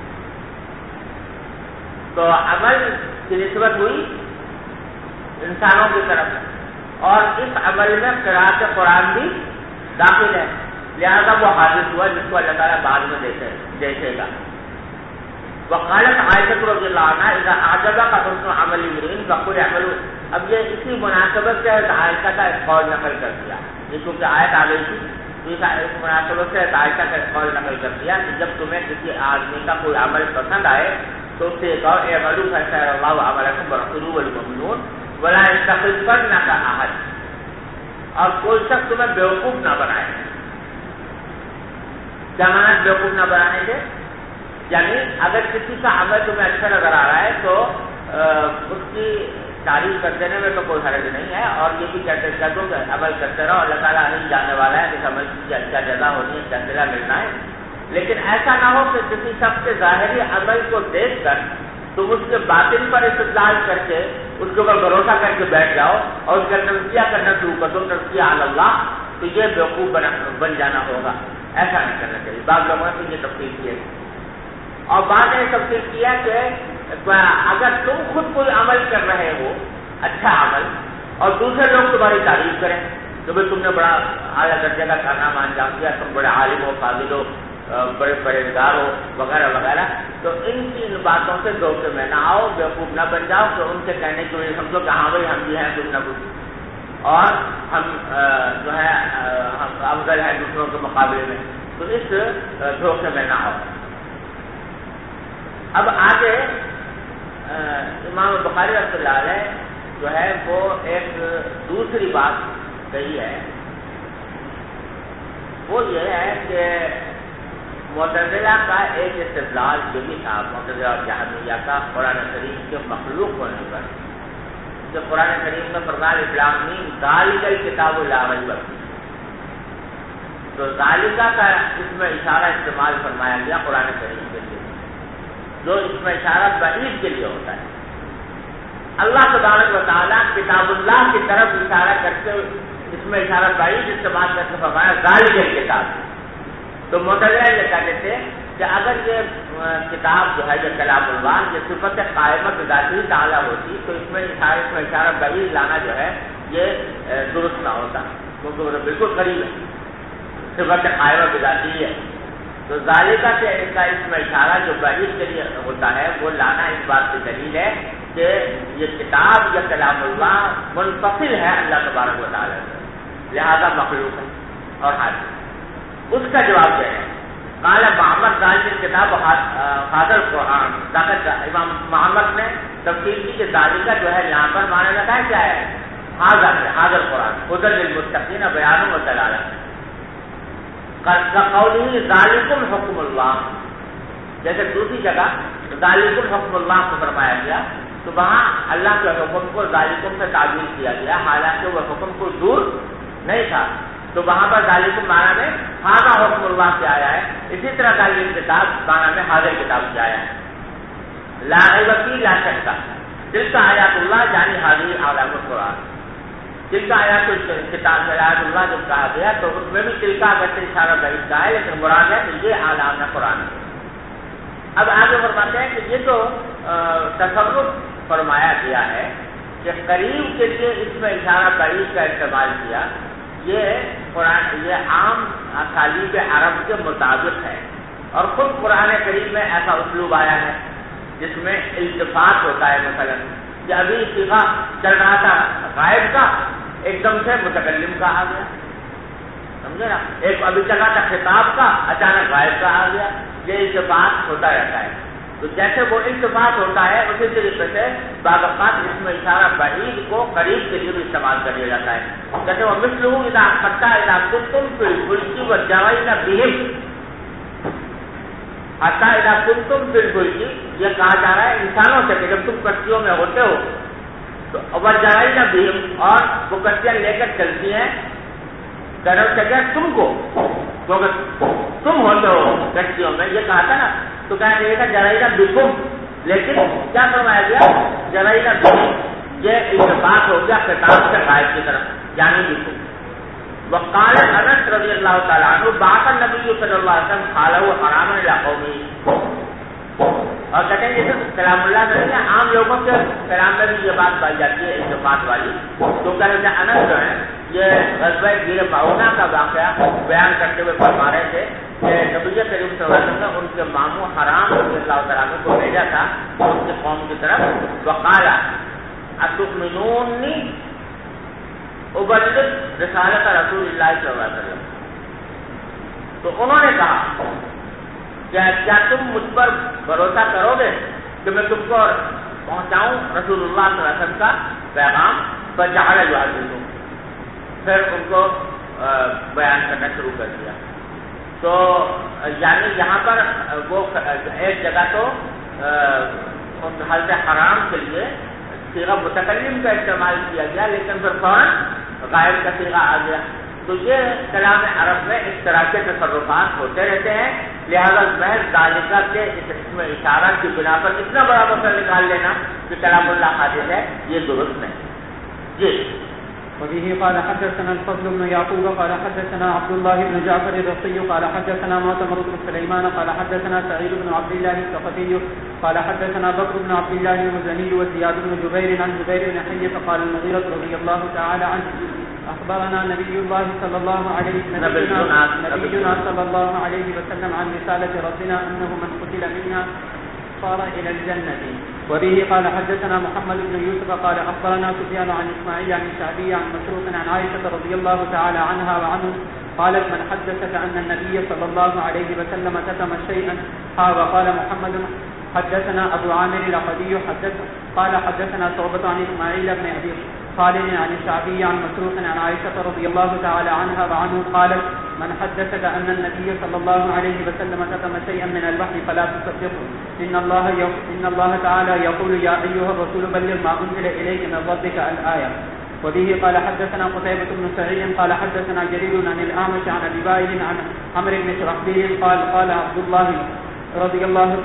Speaker 1: تو عمل کی نسبت ہوئی انسانوں کی طرف اور اس عمل میں قراءت قرآن بھی داخل ہے، لہذا وہ حادث ہوا جس کو اللہ تعالیٰ بعد میں دیکھے گا. وقالت عائشہ رضی اللہ عنہا اذا اعجبک حسن عمل امرئ فقل اعملوا. اب یہ اسی مناسبت سے عائشہ کا ایک قول نقل کر دیا، یہ چونکہ آیت آ گئی تھی اس مناسبت سے عائشہ کا ایک قول نقل کر دیا کہ جب تمہیں کسی آدمی کا کوئی عمل پسند آئے تو اس سے کہو اعملوا فسيرى الله عملكم ورسوله والمؤمنون ولا يستخفنك احد. اور کوئی شخص تمہیں بیوقوف نہ بنائے. کیا معنی بیوقوف نہ بنانے کے؟ یعنی اگر کسی کا عمل تمہیں اچھا نظر آ رہا ہے تو اس کی تعریف کر دینے میں تو کوئی حرج نہیں ہے، اور یہ بھی کہتے دو کہ عمل کرتے رہو، اللہ تعالیٰ نہیں جاننے والا ہے کہ عمل کی اچھا جزا ہونی ہے، کیا صلہ ملنا ہے. لیکن ایسا نہ ہو کہ کسی شخص کے ظاہری عمل کو دیکھ کر تم اس کے باطن پر استدلال کر کے اس کے اوپر بھروسہ کر کے بیٹھ جاؤ اور اس کا تزکیہ کرنا شروع کر دو، تزکیہ علی اللہ، تو یہ بیوقوف بن جانا ہوگا. ایسا نہیں کرنا چاہیے. بعض لوگوں نے یہ تفصیل کی ہے اور بعد نے تفصیل کیا کہ اگر تم خود کوئی عمل کر رہے ہو اچھا عمل اور دوسرے لوگ تمہاری تعریف کریں کہ بھائی تم نے بڑا اعلیٰ درجے کا کارنامہ انجام دیا، تم بڑے عالم ہو، فاضل ہو، بڑے پرہیزگار ہو وغیرہ وغیرہ، تو ان باتوں سے دھوکے میں نہ آؤ، بیوقوف نہ بن جاؤ کہ ان کے کہنے کی وجہ سمجھو کہ ہاں بھائی ہم بھی ہیں کچھ نہ کچھ اور ہم جو ہے افضل ہیں دوسروں کے مقابلے میں، تو اس دھوکے میں نہ آؤ. اب آگے امام بخاری رحمۃ اللہ علیہ جو ہے وہ ایک دوسری بات کہی ہے، وہ یہ ہے کہ معتزلہ کا ایک استدلال یہ بھی تھا، معتزلہ اور جہمیہ کا قرآن کریم کے مخلوق ہونے پر، کہ قرآن کریم میں فرمایا اسلام ذالک الکتاب لا ریب فیہ. تو ذالکہ کا اس میں اشارہ استعمال فرمایا گیا قرآن کریم کے لیے، جو اس میں اشارہ بعید کے لیے ہوتا ہے. اللہ تبارک و تعالیٰ کتاب اللہ کی طرف اشارہ کرتے اس میں اشارہ بعید استعمال کر کے فرمایا ذالک الکتاب. تو معتزلہ یہ کہتے تھے کہ اگر یہ کتاب جو ہے یہ کلام اللہ یہ صفت قائمہ بذاتہ تعالیٰ ہوتی تو اس میں اشارہ بعید لانا جو ہے یہ درست نہ ہوتا، کیونکہ وہ بالکل قریب ہے، صفت قائمہ بذاتہ ہے. تو ذالکہ سے اس میں اشارہ جو بعید کے لیے ہوتا ہے وہ لانا اس بات کی دلیل ہے کہ یہ کتاب یا کلام اللہ منفصل ہے اللہ تبارک و تعالیٰ سے، لہذا مخلوق ہے اور حادث. اس کا جواب یہ ہے قال محمد ذالک کتاب حاضر قرآن. امام محمد نے تفصیل کی کہ ذالکہ جو ہے یہاں پر معنی لگا ہے کیا ہے، حاضر قرآن، ہدی للمتقین بیان و دلالہ. قوله ذالکم حکم اللہ، جیسے دوسری جگہ ذالکم حکم اللہ کو فرمایا گیا تو وہاں اللہ کے حکم کو ذالکم سے تعبیر کیا گیا، حالانکہ وہ حکم کو دور نہیں تھا، تو وہاں پر ذالکم معنی میں ھذا حکم اللہ سے آیا ہے۔ اسی طرح ذالک کتاب معنی میں حاضر کتاب سے آیا ہے۔ لا ریب فیہ لا شک، تلک آیات اللہ یعنی حاضر اعلام القرآن، تلک آیات کتاب آیات اللہ جب کہا گیا تو اس میں بھی تلکا اگرچہ اشارہ بعید کا ہے لیکن مراد ہے کہ یہ اعلام قرآن ہے۔ اب آگے فرماتے ہیں کہ یہ جو تصرف فرمایا گیا ہے کہ قریب کے لیے اس میں اشارہ بعید کا استعمال کیا، یہ قرآن یہ عام اسالیب عرب کے مطابق ہے، اور خود قرآن کریم میں ایسا اسلوب آیا ہے جس میں التفات ہوتا ہے، مثلا کہ ابھی صیغہ چل رہا تھا غائب کا، ایک دم سے متکلم کا آ گیا، سمجھے نا، ایک ابھی چل رہا تھا خطاب کا، اچانک غائب کا آ گیا، یہ التفات ہوتا رہتا ہے۔ تو جیسے وہ التفات ہوتا ہے اسی طریقے سے بعض اوقات اس میں اشارہ بعید کو قریب کے لیے بھی استعمال کر لیا جاتا ہے، جیسے وہ مثلہ اذا حتی اذا کنتم فی الفلک وجرین بہم، حتی اذا کنتم فی الفلک، یہ کہا جا رہا ہے انسانوں سے کہ جب تم کشتیوں میں ہوتے ہو تو وجرین بہم، اور وہ کشتیاں لے کر چلتی ہیں، کرو کہ تم کو تم ہوتے ہو کشتیوں میں، یہ کہا تھا نا، تو کہا جائے گا جرائنا بکم، لیکن کیا فرمایا گیا جرائنا بکم، یہ التفات ہو گیا خطاب سے غائب کی طرف، یعنی بکم۔ وقال انس رضی اللہ تعالیٰ عنہ بعث النبی صلی اللہ علیہ وسلم خالہ حراما الی قومہ، اور کہتے ہیں جیسے کلام اللہ نہیں ہے، عام لوگوں کے کلام میں بھی یہ بات پائی جاتی ہے التفات والی، تو کہتے ہیں انس جو ہے یہ غزوہ گیر معونہ کا واقعہ بیان کرتے ہوئے فرما رہے تھے کہ نبی کریم صلی اللہ علیہ وسلم نے ان کے ماموں حرام رضی اللہ تعالیٰ عنہ کو بھیجا تھا ان کی قوم کی طرف، وقال اتؤمنونی ابلغ رسالت رسول اللہ صلی اللہ علیہ وسلم، تو انہوں نے کہا کہ کیا تم مجھ پر بھروسہ کرو گے کہ میں تم کو پہنچاؤں رسول اللہ صلی اللہ علیہ وسلم کا پیغام؟ فجعل یعذرهم، پھر ان کو بیان کرنا شروع کر دیا۔ تو یعنی یہاں پر وہ ایک جگہ تو حالت حرام کے لیے صیغہ متکلم کا استعمال کیا گیا، لیکن پھر فوراً غائب کا صیغہ آ گیا، تو یہ کلام عرب میں اس طرح کے تصرفات ہوتے رہتے ہیں، لہذا محض ذالکہ کے اس میں اشارہ کی بنا پر اتنا بڑا مسئلہ نکال لینا کہ کلام اللہ حادث ہے، یہ درست نہیں۔ جی
Speaker 2: وبه قال حدثنا الفضل بن يعقوب قال حدثنا عبد الله بن جعفر الرقي قال حدثنا معتمر بن سليمان قال حدثنا سعيد بن عبد الله الثقفي قال حدثنا بكر بن عبد الله المزني وزياد بن جبير عن جبير بن حية قال المغيرة رضي الله تعالى عنه أخبرنا نبي الله صلى الله عليه وسلم عن رسالة ربنا أنه من قتل منا صار إلى الجنة. وبه قال حدثنا محمد بن يوسف قال أخبرنا سفيان عن إسماعيل عن الشعبي عن مسروق عن عائشة رضي الله تعالى عنها وعنه قالت من حدثك أن النبي صلى الله عليه وسلم كتم شيئا وقال محمد حدثنا أبو عامر العقدي قال حدثنا شعبة عن إسماعيل بن أبي خالد عن الشعبي عن مسروق عن عائشة رضي الله تعالى عنها وعنه قالت من حدثك أن النبي صلى الله عليه وسلم كتم شيئا من الوحي فلا تصدقه إن الله تعالى يقول يا أيها الرسول بلغ ما أنزل إليك من ربك الآية. وبه قال حدثنا قتيبة بن سعيد قال حدثنا جرير عن الأعمش عن أبي وائل عن عمرو بن شرحبيل قال عبد الله رضي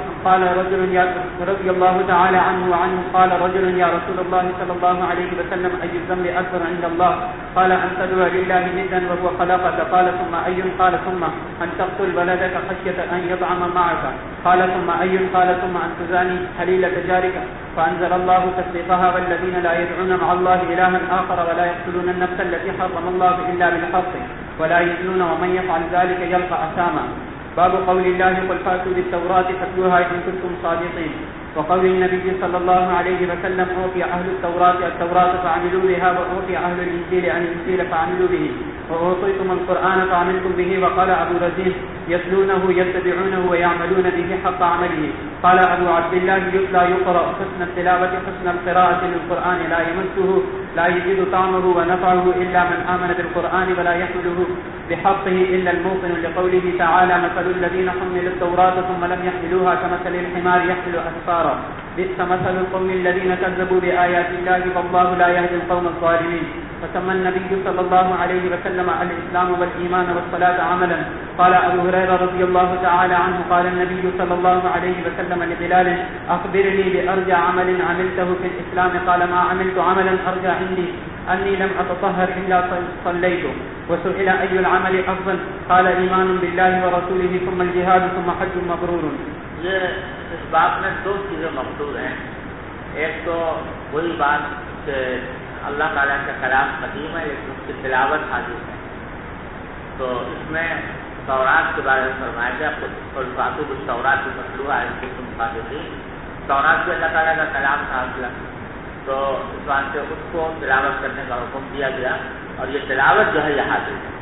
Speaker 2: الله تعالى عنه قال رجل يا رسول الله صلى الله عليه وسلم أي الذنب أكبر عند الله؟ قال أن تدعو لله ندا وهو خلقك. قال ثم أي؟ قال ثم أن تقتل ولدك خشية أن يطعم معك. قال ثم أي؟ قال ثم أن تزاني حليلة جارك. فأنزل الله تصديقها والذين لا يدعون مع الله إلها آخر ولا يقتلون النفس التي حرم الله إلا بالحق ولا يزنون ومن يفعل ذلك يلقى أثاما. باب قول الله قل فاتوا بالتوراة فاتلوها إن كنتم صادقين. وقول النبي صلى الله عليه وسلم أوتي أهل التوراة فعملوا بها وأوتي أهل الإنجيل الإنجيل فعملوا به وأوتيتم القرآن فعملتم به. وقال أبو رزين يتلونه يتبعونه ويعملون به حق عمله. قال أبو عبد الله لا يقرأ حسن التلاوة حسن القراءة للقرآن لا يجد طعمه ونفعه إلا من آمن بالقرآن ولا يحمله بحقه إلا الموقن لقوله تعالى مثل الذين حملوا التوراة ثم لم يحملوها كمثل الحمار يحمل أسفارا بئس مثل القوم الذين كذبوا بآيات الله والله لا يهدي القوم الظالمين. فسمى النبي صلى الله عليه وسلم الإسلام والإيمان والصلاة عملا. قال أبو هريرة رضي الله تعالى عنه قال النبي صلى الله عليه وسلم لبلال أخبرني بأرجى عمل عملته في الإسلام. قال ما عملت عملا أرجى عندي أني لم أتطهر إلا صليت. وسئل أي العمل أفضل قال إيمان بالله ورسوله ثم الجهاد ثم حج مبرور.
Speaker 1: یہ اس بات میں دو چیزیں مقصود ہیں. ایک تو وہی بات کہ اللہ تعالیٰ کا کلام قدیم ہے لیکن اس کی تلاوت حاضر ہے. تو اس میں تورات کے بارے میں فرمایا گیا فاتو بالتورات مطلوبہ ہے کہ تم قابلین. تورات بھی اللہ تعالیٰ کا کلام تھا اصلا، تو اس بات سے اس کو تلاوت کرنے کا حکم دیا گیا اور یہ تلاوت جو ہے یہ حاضر ہے.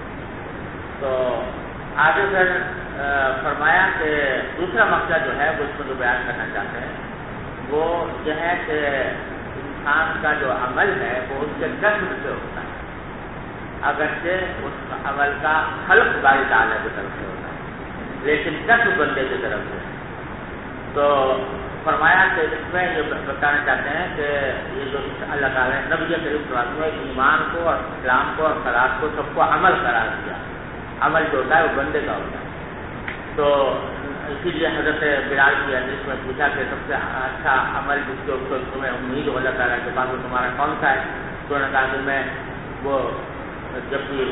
Speaker 1: تو آگے پھر فرمایا کہ دوسرا مقصد جو ہے وہ اس کو جو بیان کرنا چاہتے ہیں وہ یہ ہے کہ انسان کا جو عمل ہے وہ اس کے کسب سے ہوتا ہے، اگرچہ اس عمل کا خلق باری تعالیٰ کی طرف سے ہوتا ہے لیکن کسب بندے کی طرف سے. تو فرمایا کہ اس میں یہ بتانا چاہتے ہیں کہ یہ جو اللہ تعالیٰ نے نبی کریم صلی اللہ علیہ وسلم ایمان کو اور اسلام کو اور صلاۃ کو سب کو عمل قرار دیا. عمل جو ہوتا ہے وہ بندے کا ہوتا ہے. تو اسی لیے حضرت بلال کی حدیث میں پوچھا کہ سب سے اچھا عمل جس کے اوپر تمہیں امید ہو اللہ تعالیٰ کے پاس وہ تمہارا کون سا ہے؟ تو نے کہا کہ میں وہ جب بھی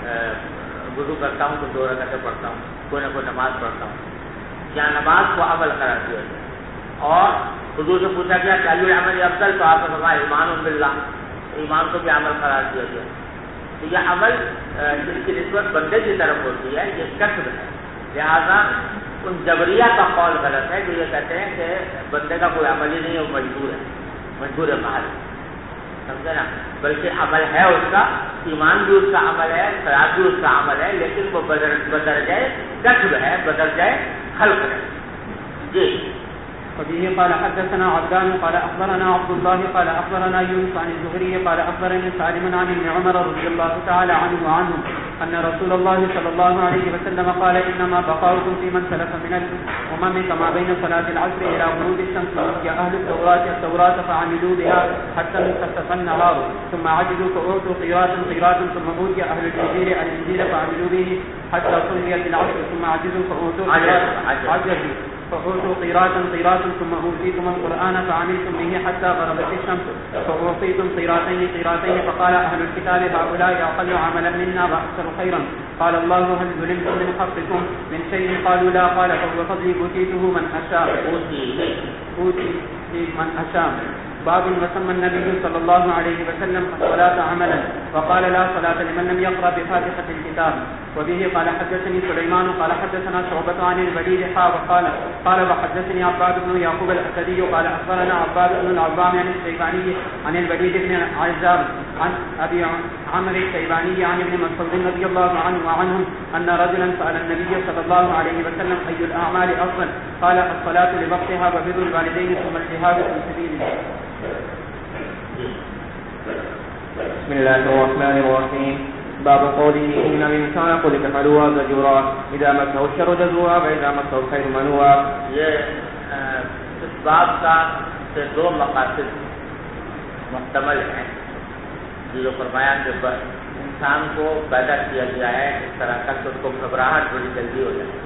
Speaker 1: وضو کرتا ہوں تو 2 رکعتیں پڑھتا ہوں، کوئی نہ کوئی نماز پڑھتا ہوں. کیا نماز کو عمل قرار دیا گیا؟ اور حضور سے پوچھا گیا کہ علی العمل افضل، تو آپ نے فرمایا ایمان باللہ، ایمان کو بھی عمل قرار دیا گیا. تو یہ عمل جس کی نسبت بندے کی طرف ہوتی ہے یہ کسب ہے. لہذا ان جبریہ کا قول غلط ہے جو یہ کہتے ہیں کہ بندے کا کوئی عمل ہی نہیں ہے، وہ مجبور ہے محل، سمجھے نا؟ بلکہ عمل ہے اس کا، ایمان بھی اس کا عمل ہے، صلاۃ بھی اس کا عمل ہے، لیکن وہ بدرجہ کسب ہے، بدرجہ خلق ہے. جی.
Speaker 2: وبه قال حدثنا عبدان قال أخبرنا عبد الله قال أخبرنا يونس عن الزهري قال أخبرني سالم عن ابن عمر رضي الله تعالى عنه وعنه أن رسول الله صلى الله عليه وسلم قال إنما بقاؤكم في من سلف من الأمم كما بين صلاة العصر إلى غروب الشمس. يا أهل التوراة فعملوا بها حتى انتصف النهار ثم عجزوا فأعطوا قيراطا ثم أوتي أهل الإنجيل فعملوا به حتى صليت العصر ثم عجزوا فأعطوا قيراطا ثم أوتيتم القرآن فعملتم به حتى غربت الشمس فأعطيتم قيراطين فقال أهل الكتاب هؤلاء أقل عملا منا وأكثر خيرا. قال الله هل ظلمتم من حقكم من شيء؟ قالوا لا. قال فهو فضلي أوتيته من أشاء. باب وسمى النبي صلى الله عليه وسلم الصلاة عملا وقال لا صلاة لمن لم يقرأ بفاتحة الكتاب. وبه قال حدثني سليمان قال حدثنا شعبة عن الوليد قال وحدثني عباد بن يعقوب الأسدي قال أخبرنا عباد بن العظام عن الشيباني عن الوليد بن عزاب عن أبي عمرو الشيباني عن ابن مسعود رضي الله عنه وعنهم أن رجلا سأل النبي صلى الله عليه وسلم أي الأعمال أفضل؟ قال الصلاة لوقتها وبر الوالدين ثم الجهاد في سبيل الله.
Speaker 3: بسم الله الرحمن الرحيم. باب قوله إن الإنسان خلق هلوعا زجورا إذا مسه الشر جزورا وإذا مسه الخير منوعا.
Speaker 1: یہ اس باب کا سے 2 مقاصد محتمل ہیں. جو فرمایا کہ انسان کو پیدا کیا گیا ہے اس طرح کا کہ اس کو گھبراہٹ بڑی جلدی ہو جائے.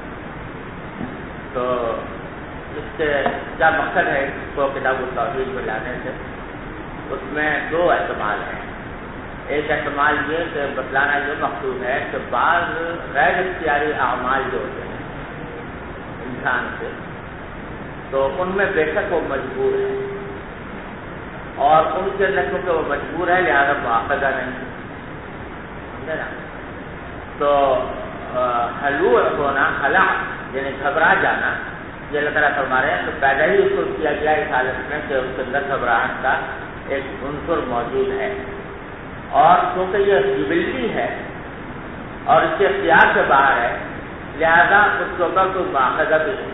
Speaker 1: تو اس سے کیا مقصد ہے اس کو کتاب التوحید میں لانے سے؟ اس میں 2 احتمال ہیں. ایک احتمال یہ کہ بتلانا یہ مقصود ہے کہ بعض غیر اختیاری اعمال جو ہوتے ہیں انسان سے تو ان میں بے شک وہ مجبور ہے اور ان کے اندر کیونکہ وہ مجبور ہے لہٰذا مواخذہ نہیں، سمجھے نا؟ تو ہلوع ہونا، ہلا یعنی گھبرا جانا، یہ اللہ تعالیٰ فرما رہے ہیں تو پیدا ہی اس کو کیا گیا اس حالت میں کہ اس کے اندر گھبراہٹ کا ایک عنصر موجود ہے. اور کیونکہ یہ جبلی ہے اور اس کے اختیار سے باہر ہے لہذا اس کے اوپر کوئی مواخذہ بھی نہیں،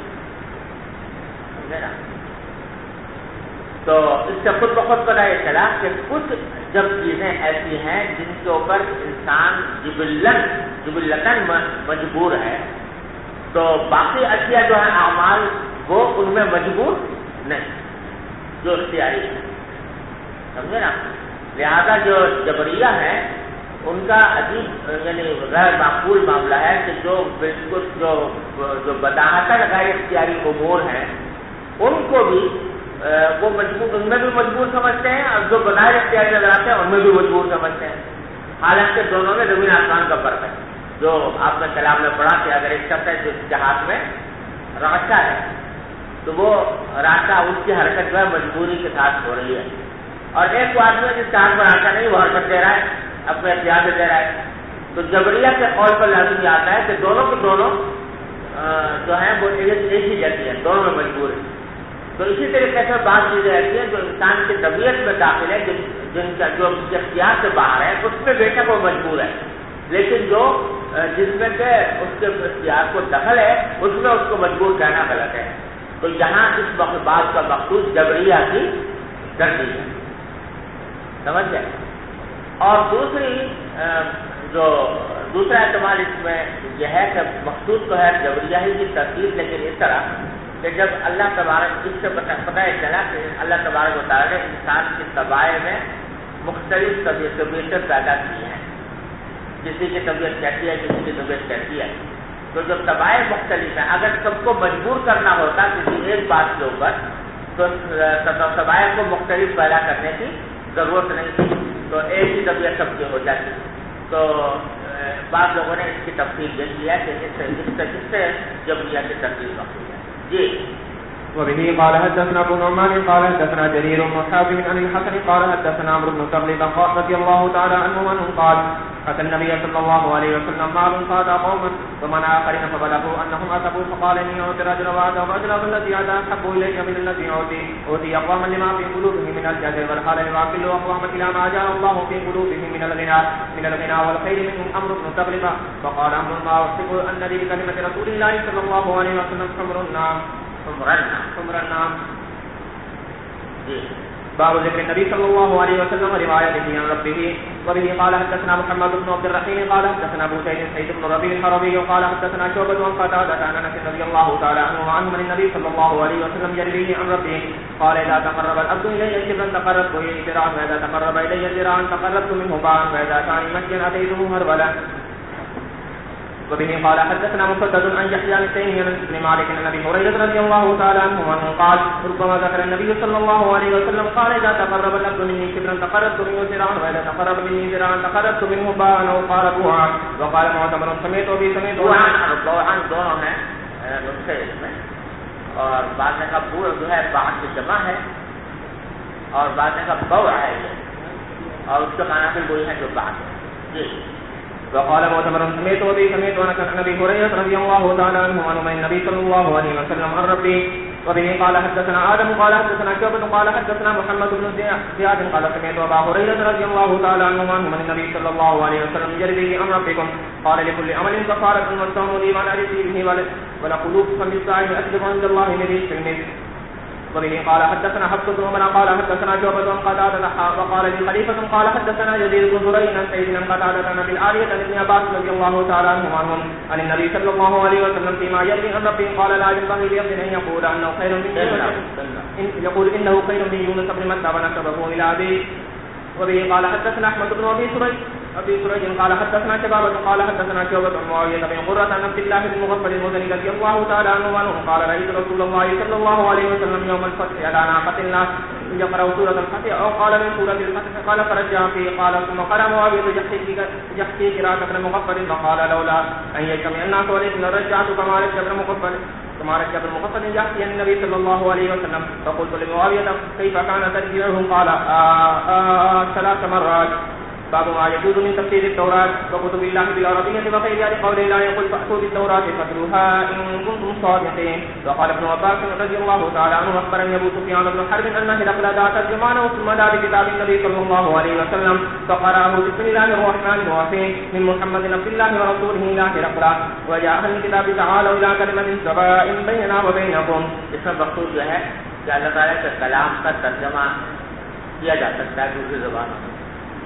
Speaker 1: سمجھے نا؟ تو اس سے خود بخود پتہ یہ چلا کہ کچھ جب چیزیں ایسی ہیں جن کے اوپر انسان جبلتاً مجبور ہے، تو باقی اشیاء جو ہیں اعمال وہ ان میں مجبور نہیں، جو اختیاری ہے، سمجھے نا؟ لہذا جو جبریہ ہے ان کا عجیب یعنی غیر معقول معاملہ ہے کہ جو بالکل جو بداہتاً غیر اختیاری امور ہیں ان کو بھی وہ مجبور، ان میں بھی مجبور سمجھتے ہیں، اور جو بظاہر اختیاری نظر آتے ہیں ان میں بھی مجبور سمجھتے ہیں، حالانکہ دونوں میں زمین آسمان کا فرق ہے۔ جو آپ نے کلام میں پڑھا کہ اگر ایک شخص ہے جس کے ہاتھ میں راشا ہے تو وہ راشا اس کی حرکت جو ہے مجبوری کے ساتھ ہو رہی ہے، اور ایک وہ آدمی جس کے ہاتھ میں راشا نہیں وہ حرکت دے رہا ہے، اپنے اختیار سے دے رہا ہے۔ تو جبریہ کے قول پر لازم یہ آتا ہے کہ دونوں کے دونوں جو ہیں وہ ایک ہی جیسی ہیں، دونوں میں مجبور ہیں۔ تو اسی طریقے سے بعض چیزیں ایسی ہیں جو انسان کی طبیعت میں داخل ہے، جن کا جو اختیار سے باہر ہے، اس میں بے شک وہ مجبور ہے، لیکن جو جس میں کہ اس کے اختیار کو دخل ہے اس میں اس کو مجبور کہنا غلط ہے۔ تو یہاں اس بات کا مقصود جبریہ کی تردید ہے، سمجھ گئے؟ اور دوسرا احتمال اس میں یہ ہے کہ مقصود تو ہے جبریہ ہی کی تردید، لیکن اس طرح کہ جب اللہ تبارک، اس سے پتہ چلا کہ اللہ تبارک و تعالیٰ نے انسان کی طبائع میں مختلف طبیعتیں پیدا کی ہیں، کسی کی طبیعت کیسی ہے، کسی کی طبیعت کیسی ہے، تو جب طبائع مختلف ہیں اگر سب کو مجبور کرنا ہوتا کسی ایک بات کے اوپر تو طبائع کو مختلف پیدا کرنے کی ضرورت نہیں تھی، تو ایک ہی طبیعت سب کی ہو جاتی۔ تو بعض لوگوں نے اس کی تفصیل دیکھ لیا کہ اس سے جبریہ کی تفصیل مقصود ہے۔ جی
Speaker 3: وبه قال حدثنا ابو نعمان قال حدثنا جرير بن حازم عن الحسن قال حدثنا عمرو بن تغلب رضي الله تعالى عنه قال أتى النبي صلى الله عليه وسلم مال فأتى قوما ومن آخرين فبلغوا أنهم أتوا فقال إني أوتي رجلا وأتى رجلا والذي أتى أحب إلي من الذي أوتي أقواما لما في قلوبهم من الجهل والحال لما كلوا أقواما إلى ما جاء الله في قلوبهم من الغنى والخير منهم عمرو بن تغلب فقال عمرو ما أحسب أن لي بكلمة رسول الله صلى الله عليه وسلم حمر النعم باب ذكر النبي صلى الله عليه وسلم وروايته عن ربه. وبه قال حدثنا محمد بن عبد الرحيم قال حدثنا ابو سعيد بن ربيع الحربي قال حدثنا شعبة عن قتادة عن انس رضي الله تعالى عنه وعنه من النبي صلى الله عليه وسلم يرويه عن ربه قال اذا تقرب العبد الي شبرا تقربت اليه ذراعا واذا تقرب الي ذراعا تقربت منه باعا واذا اتاني مشيا اتيته هرولا. وبه قال حدثنا مسدد عن يحيى بن تيمية بن مالك عن ابي هريرة رضي الله تعالى عنه قال ربما ذكر النبي صلى الله عليه وسلم قال اذا تقرب العبد مني شبرا تقربت منه ذراعا واذا تقرب مني ذراعا تقربت منه باعا او قال بوعا. وقال معتمر سمعت ابي سمعت
Speaker 1: بوعا دونوں ہیں نسخے اس میں، اور بعد میں کا بوع جو ہے باع کی جمع ہے اور بعد میں کا بوع ہے اور اس کے معنی بھی وہی ہے جو باع ہے. جی
Speaker 3: وقال معتمر سمعت ابي سمعت عن ابي هريرة رضي الله تعالى عنه عن النبي صلى الله عليه وسلم عن ربي. وبه قال حدثنا آدم قال حدثنا شعبة قال حدثنا محمد بن زياد قال سمعت أبا هريرة رضي الله تعالى عنه عن النبي صلى الله عليه وسلم يرويه عن ربكم قال لكل عمل كفارة والصوم لي وأنا أجزي به ولقلوب فم الصائم أكذب عند الله لذي علم. وبه قال حدثنا حفص بن عمر قال حدثنا شعبة عن قتادة وقال لي خليفة قال حدثنا يزيد بن زريع عن سيدنا قتادة عن ابي العالية عن ابن عباس رضي الله تعالى عنهم عن النبي صلى الله عليه وسلم فيما يروي عن ربه قال لا ينبغي لعبد ان يقول انه خير من يقول انه خير من يونس بن متى ونسبه الى ابيه. وبه قال حدثنا احمد بن ابي سريج قال حدثنا شبابة قال حدثنا شعبة عن معاوية بن قرة عن عبد الله بن مغفل المزني رضي الله تعالى عنه قال رأيت رسول الله صلى الله عليه وسلم يوم الفتح على ناقة الله يقرأ سورة الفتح أو قال من سورة الفتح قال فرجع فيه قال ثم قرأ معاوية يحكي قراءة ابن مغفل فقال لولا أن يجتمع الناس ولكن رجعت كما رجع ابن مغفل يحكي عن النبي صلى الله عليه وسلم فقلت لمعاوية كيف كان ترجيعه قال 3 مرات. باب ما يجوز من تفسير التوراة وكتب الله بالعربية وغيرها لقوله لا يقول فأتوا بالتوراة فاتلوها إن كنتم صادقين. وقال ابن عباس رضي الله تعالى عنه أخبرني أبو سفيان بن حرب أن هرقل دعا ترجمانه ثم دعا بكتاب النبي صلى الله عليه وسلم فقرأه بسم الله الرحمن الرحيم من محمد عبد الله ورسوله إلى هرقل وجاء أهل الكتاب تعالوا إلى كلمة سواء بيننا وبينكم. اس میں مقصود جو ہے کہ اللہ تعالیٰ کے کلام کا ترجمہ کیا جا سکتا ہے دوسری زبانوں میں،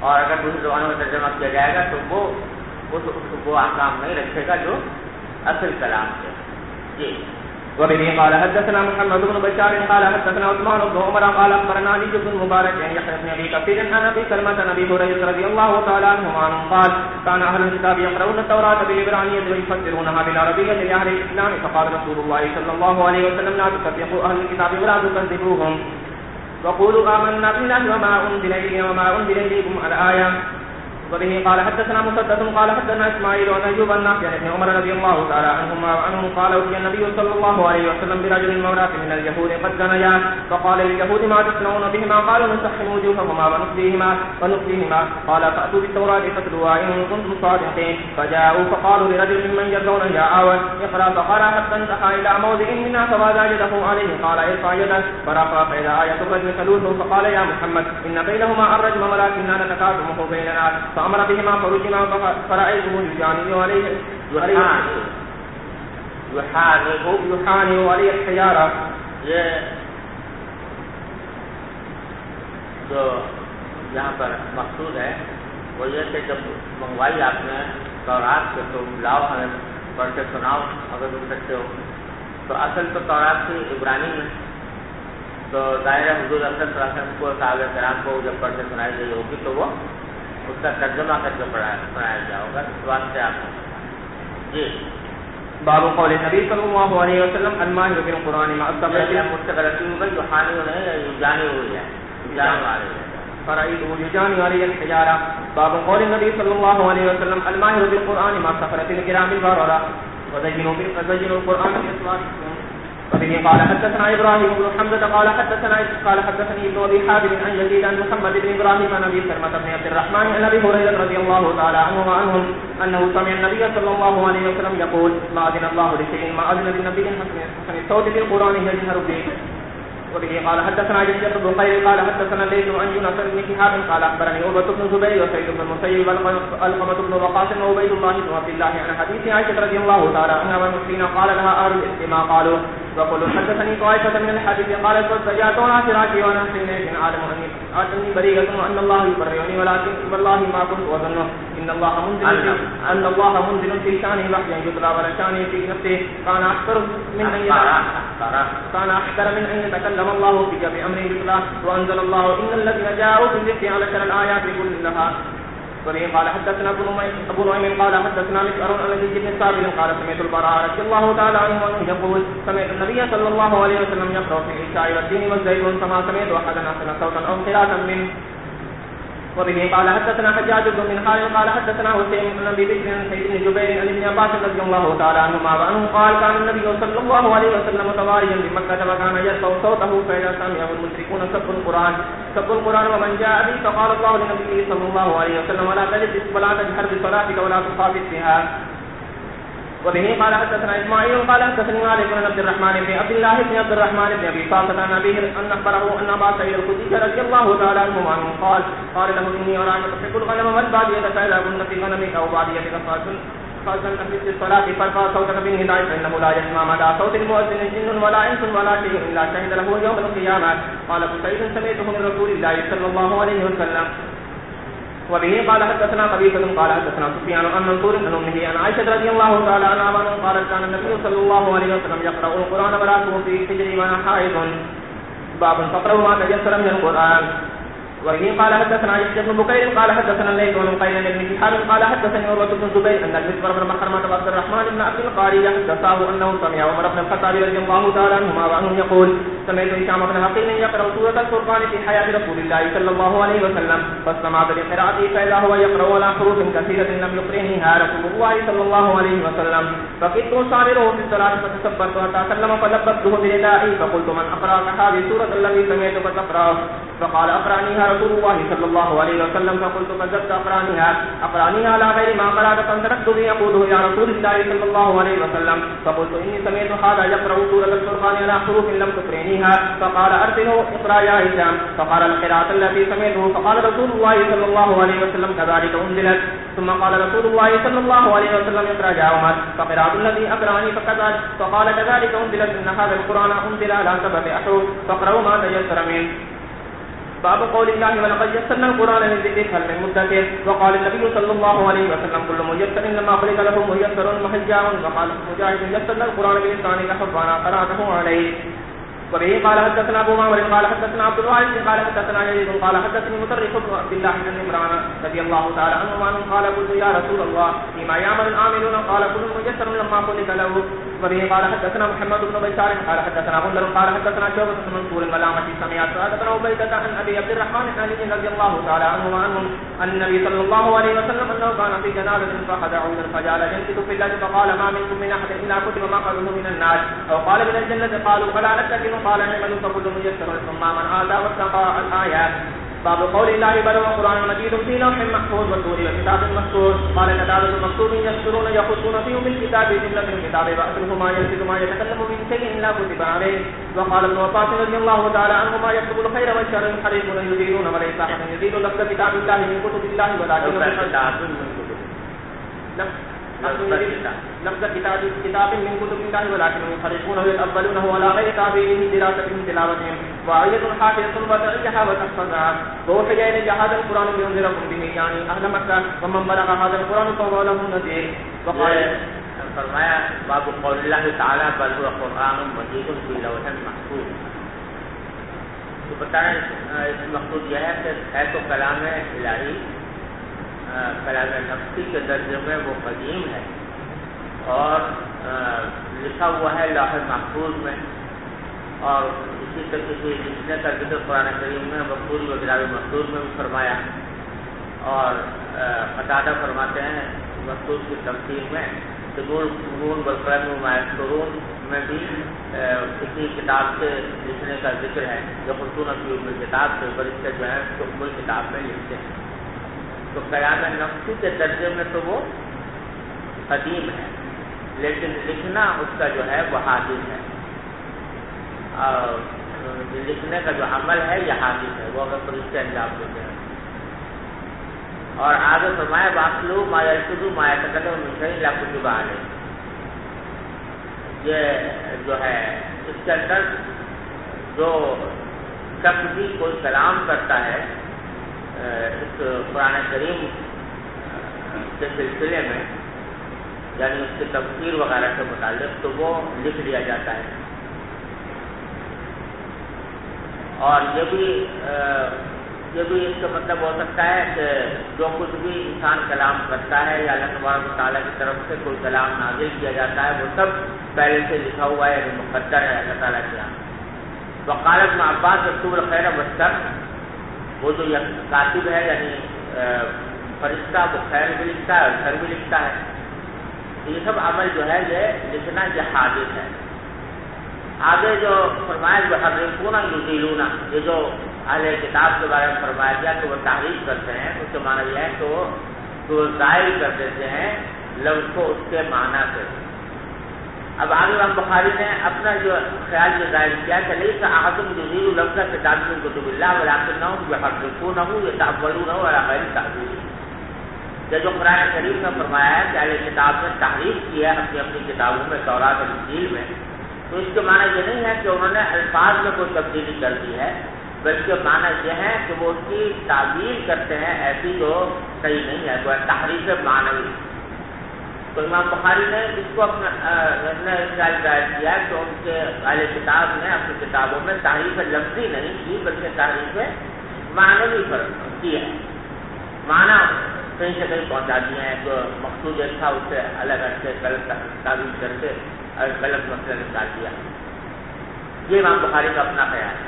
Speaker 1: اور اگر دوسری زبانوں میں ترجمہ کیا جائے گا تو وہ احکام نہیں رکھے گا جو اصل کلام سے. جی.
Speaker 3: وبه قال حدثنا محمد بن بشار قال حدثنا عثمان بن عمر قال اخبرنا علي بن مبارك ان يحيى بن ابي كثير عن ابي سلمة عن ابي هريرة رضي الله تعالى عنه قال كان اهل الكتاب يقرؤون التوراة بالعبرانية ويفسرونها بالعربية لاهل الاسلام فقال رسول الله صلى الله عليه وسلم لا تصدقوا اهل الكتاب ولا تكذبوهم وقولوا آمنا بالله وما انزل الينا وما انزل اليكم الآية. وبه قال حدثنا مسدد قال حدثنا اسماعيل عن ايوب النافع عن ابن عمر رضي الله تعالى عنهما وعنهم قال اتي النبي صلى الله عليه وسلم برجل وامرأة من اليهود قد زنيا فقال لليهود ما تصنعون بهما قالوا نسحم وجوههما ونصليهما قال فاتوا بالتوراة فاتلوها ان كنتم صادقين فجاءوا فقالوا لرجل ممن يرضون يا عاون اقرا فقرا حتى انتهى الى موضع منها فوضع يده عليه قال ارفع يده فرفع فاذا آية الرجم ثلوث فقال يا محمد ان بينهما الرجم ولكننا نتكاتمه بيننا فأمر بهما فرجما فرأيته يجانب عليه يحانب عليه الحجارة.
Speaker 1: یہ جو یہاں پر مقصود ہے وہ یہ کہ جب منگوائی آپ نے تورات سے تو لاؤ ہمیں پڑھ کے سناؤ اگر تم سکتے ہو. تو اصل تو تورات تھی عبرانی میں. تو ظاہر حضور صلی اللہ علیہ وسلم کو صحابہ کرام کو جب پڑھ کے سنائی گئی ہوگی تو وہ اس کا ترجمہ کر کے پڑھایا جائے ہوگا. اس بات سے آپ. جی.
Speaker 3: باب قول النبي صلى الله عليه وسلم الماهر بالقرآن مع الصبر
Speaker 1: مستقرتی ہوگا جو خانی ہو رہے ہیں جانے ہوئی ہے جانے والے
Speaker 3: فرأيته يجاني عليه الحجارة. باب قول النبي صلى الله عليه وسلم الماهر بالقرآن مع السفرة الكرام البررة وزينوا القرآن بأصواتكم. وبه قال حدثنا ابراهيم بن حمزة قال حدثني ابن ابي حاتم عن يزيد عن محمد بن ابراهيم عن ابي سلمة بن عبد الرحمن عن ابي هريرة رضي الله تعالى عنه وعنهم انه سمع النبي صلى الله عليه وسلم يقول ما اذن الله لشيء ما اذن للنبي حسن الصوت بالقرآن يجهر به. وبه قال حدثنا جرير بن قيس قال حدثنا الليث عن يونس بن شهاب قال اخبرني عروة بن الزبير وسعيد بن المسيب والقمة بن وقاص وعبيد الله بن عبد الله عن حديث عائشة رضي الله تعالى عنها والمسلمين قال لها اهل الاسم ما قالوا وقالوا حدثني طائفة من الحديث قالت فجاءت على فراشي وانا حينئذ عالم اني بريئة وان الله يبرئني ولكن والله ما كنت اظن ان الله منزل في شانه وحيا يطلع ولا شانه في نفسه كان احسر من ان يتكلم الله بك بامر يطلع وانزل الله ان الذين جاءوا بالذكر على شر الايات كلها. وبه قال حدثنا ابو نعيم قال حدثنا مسعر عن الذي بن صابر قال سمعت البراء رضي الله تعالى عنه يقول سمعت النبي صلى الله عليه وسلم يقرأ في العشاء والدين والزيتون فما سمعت احدا احسن صوتا او قراءة منه. وبه قال حدثنا حجاج بن من خالد قال حدثنا حسين بن ابي بكر عن سيد بن جبير عن ابن عباس رضي الله تعالى عنهما وعنه قال كان النبي صلى الله عليه وسلم تواريا بمكة وكان يرفع صوته فإذا سمعه المشركون سب القرآن ومن جاء به فقال الله لنبيه صلى الله عليه وسلم ولا تجهر بصلاتك ولا تخافت بها. وبه قال حدثنا اسماعيل قال حدثني مالك بن عبد الرحمن بن عبد الله بن عبد الرحمن بن ابي صالح عن ابيه ان اخبره ان ابا سعيد الخدري رضي الله تعالى عنه قال له اني اراك تحب الغنم والباديه فاذا كنت في غنمك او باديتك فاذن في الصلاه فارفع صوتك بالنداء فانه لا يسمع مدى صوت المؤذن جن ولا انس ولا شيء الا شهد له يوم القيامه. قال ابو سعيد سمعته من رسول الله صلى الله عليه وسلم. وبه قال حدثنا قبيصة قال حدثنا سفيان عن منصور عن امه عن عائشة رضي الله تعالى عنها قالت كان النبي صلى الله عليه وسلم يقرأ القرآن ولا في حجري وانا حائض. باب تقرأ ما تيسر من القرآن. وبه قال حدثنا يحيى بن بكير قال حدثنا الليث عن قيس بن شهاب قال حدثني عروة بن الزبير ان المسور بن مخرمة عبد الرحمن بن عبد القاري حدثه انه سمع عمر بن الخطاب رضي الله تعالى عنهما وعنه يقول سمعت هشام بن حقيل يقرأ سورة الفرقان في حياة رسول الله صلى الله عليه وسلم فاستمعت لقراءته فإذا هو يقرأ على حروف كثيرة لم يقرئنها رسول الله صلى الله عليه وسلم فكنت أصابره في الصلاة فتكبرت حتى سلم فلبسته بردائي فقلت من أقرأك هذه سورة التي سمعتك تقرأ فقال أقرأنيها رسول الله صلى الله عليه وسلم فقلت كذبت أقرأنيها على غير ما قرأت فانطلقت به أقوله إلى رسول الله صلى الله عليه وسلم فقلت إني سمعت هذا يقرأ سورة الفرقان على حروف لم تقرئنيها فقال أرسله اقرأ يا هشام فقال القراءة التي سمعته فقال رسول الله صلى الله عليه وسلم كذلك أنزلت ثم قال رسول الله صلى الله عليه وسلم اقرأ يا عمر فقراءة الذي أقرأني فكذلك فقال كذلك أنزلت إن هذا القرآن أنزل على 7 أحرف فاقرأوا ما تيسر منه. باب قول الله ولقد يسرنا القرآن للذكر هل من مدكر. وقال النبي صلى الله عليه وسلم كل ميسر إنما خلق له ميسر مهجاء. وقال مجاهد يسرنا القرآن بلسان حفظنا قرأته عليه. وبه قال حدثنا ابو معمر قال حدثنا عبد الوارث قال حدثنا يزيد قال حدثني مطرف بن عبد الله بن عمران رضي الله تعالى عنهما قال قلت يا رسول الله فيما يعمل العاملون قال كل ميسر لما خلق له. وبه قال حدثنا محمد بن بشار قال حدثنا غندر قال حدثنا شعبة بن منصور الملامة سمعت حدثنا عبيدة عن ابي عبد الرحمن بن علي رضي الله تعالى عنهما عنهم ان النبي صلى الله عليه وسلم انه كان في جنازة فخذ عودا فجعل ينكت في الليل فقال ما منكم من احد الا كتب مقعده من النار او قال من الجنة قالوا فلا نتكل قال اعملوا فكل ميسر ثم من آتى واتقى الآيات. باب قول الله بل هو قرآن مجيد في لوح محفوظ والطور وكتاب مسطور. قال كتابة مكتوب يسطرون يخصون فيه بالكتاب جملة من الكتاب بأسره ما يلفظ ما يتكلم من شيء إلا كتب عليه. وقال ابن عباس رضي الله تعالى عنهما يكتب الخير والشر يحرفون يزيدون وليس أحد يزيد لفظ كتاب الله من كتب الله ولكن لفظ كتاب من كتب الله ولكن يحرفونه يتأولونه ولا غير تابعين دراستهم تلاوتهم. وآية حافظة وتعيها وتحفظها. ووحي إلي هذا القرآن لينذركم به يعني أهل مكة ومن بلغ هذا القرآن فهو له نذير. وقال
Speaker 1: فرمایا باب قول اللہ تعالی بل هو قرآن مجید فی لوح محفوظ. تو بتائیں اس مقصود یہ ہے کہ ہے تو کلام الہی کلام نفسی کے درجے میں وہ قدیم ہے اور لکھا ہوا ہے لوح محفوظ میں. اور اسی طرح سے لکھنے کا ذکر قرآن کریم میں مقبول و کتاب مقصود میں بھی فرمایا. اور قتادہ فرماتے ہیں مقصود کی تفسیر میں سنون بالقلم ومایسرون میں بھی کسی کتاب سے لکھنے کا ذکر ہے جو خصوصاً کی کتاب سے فرشتے جو ہیں تو کوئی کتاب میں لکھتے ہیں. تو کلام نفسی کے درجے میں تو وہ قدیم ہے لیکن لکھنا اس کا جو ہے وہ حادث ہے. اور لکھنے کا جو عمل ہے یہ حادث ہے وہ اگر فرشتے انجام دیتے ہیں. اور آگے فرمایا واقلو ما یلفظ ما یتکلم من شیء الا کتب علیہ. یہ جو ہے اس کے اندر جو شخص بھی کوئی کلام کرتا ہے اس قرآن کریم کے سلسلے میں یعنی اس کی تفسیر وغیرہ سے متعلق تو وہ لکھ لیا جاتا ہے. اور یہ بھی اس کا مطلب ہو سکتا ہے کہ جو کچھ بھی انسان کلام کرتا ہے یا اللہ تبارک و تعالیٰ کی طرف سے کوئی کلام نازل کیا جاتا ہے وہ سب پہلے سے لکھا ہوا ہے یعنی مقدر ہے اللہ تعالیٰ کے یہاں. وقال ابن عباس یکتب الخیر والشر. وہ جو کاتب ہے یعنی فرشتہ وہ خیر بھی لکھتا ہے اور شر بھی لکھتا ہے. یہ سب عمل جو ہے یہ لکھنا یہ حادث ہے. آگے جو فرمایا جو حرفون یزیلون یہ جو اہل کتاب کے بارے میں فرمایا گیا کہ وہ تحریف کرتے ہیں اس کے معنی یہ ہے کہ وہ ظاہر کر دیتے ہیں لفظ کو اس کے معنی سے. اب آگے امام بخاری نے اپنا جو خیال یہ ظاہر کیا کہ لیس احد یزیل لفظ کتاب من کتب اللہ ولکنہم یحرفونہ یتأولونہ علی غیر تأویل. یہ جو قرآن کریم نے فرمایا ہے کہ اہل کتاب نے تحریف کی ہے اپنی کتابوں میں تورات اور انجیل میں تو اس کے معنی یہ نہیں ہے کہ انہوں نے الفاظ میں کوئی تبدیلی کر دی ہے بلکہ معنی یہ ہے کہ وہ اس کی تعبیر کرتے ہیں ایسی جو صحیح نہیں ہے وہ تحریف معنوی. تو امام بخاری نے اس کو اپنا خیال ظاہر کیا کہ ان کے اہل کتاب نے اپنی کتابوں میں تحریف لفظی نہیں کی بلکہ تحریف معنوی پر کی ہے. معنی کہیں سے کہیں پہنچا دیے ہیں جو مقصود ایک تھا اس سے الگ سے غلط تعبیر کر کے غلط مسئلہ نکال دیا. یہ امام بخاری کا اپنا خیال ہے.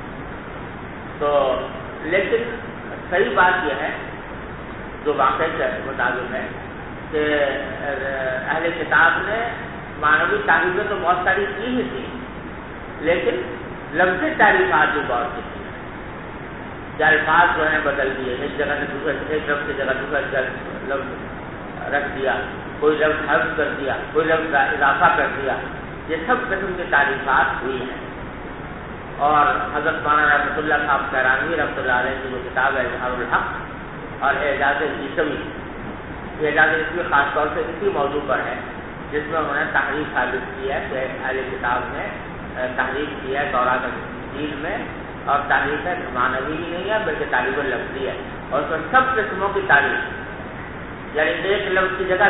Speaker 1: تو لیکن صحیح بات یہ ہے جو واقعی کے مطابق ہے کہ اہل کتاب نے معنوی تعریفیں تو بہت ساری کی ہی تھی لیکن لفظی تعریفات بھی بہت سی تھی. یا الفاظ جو ہیں بدل دیے ایک جگہ سے دوسرے ایک لفظ کی جگہ دوسرا لفظ رکھ دیا کوئی لفظ حذف کر دیا کوئی لفظ کا اضافہ کر دیا. یہ سب قسم کی تعریفات ہوئی ہیں. اور حضرت مولانا رحمۃ اللہ صاحب کیرانوی رحمۃ اللہ علیہ کی جو کتاب ہے اظہار الحق اور اعجاز عیسوی اعجاز عیسوی خاص طور سے اسی موضوع پر ہے جس میں انہوں نے تحریف ثابت کی ہے کہ اہل کتاب نے تحریف کی ہے تورات اور انجیل میں اور تعریف ہے معنوی ہی نہیں ہے بلکہ تعریف لفظی ہے، اور اس میں سب قسموں کی تعریف، یعنی ایک لفظ کی جگہ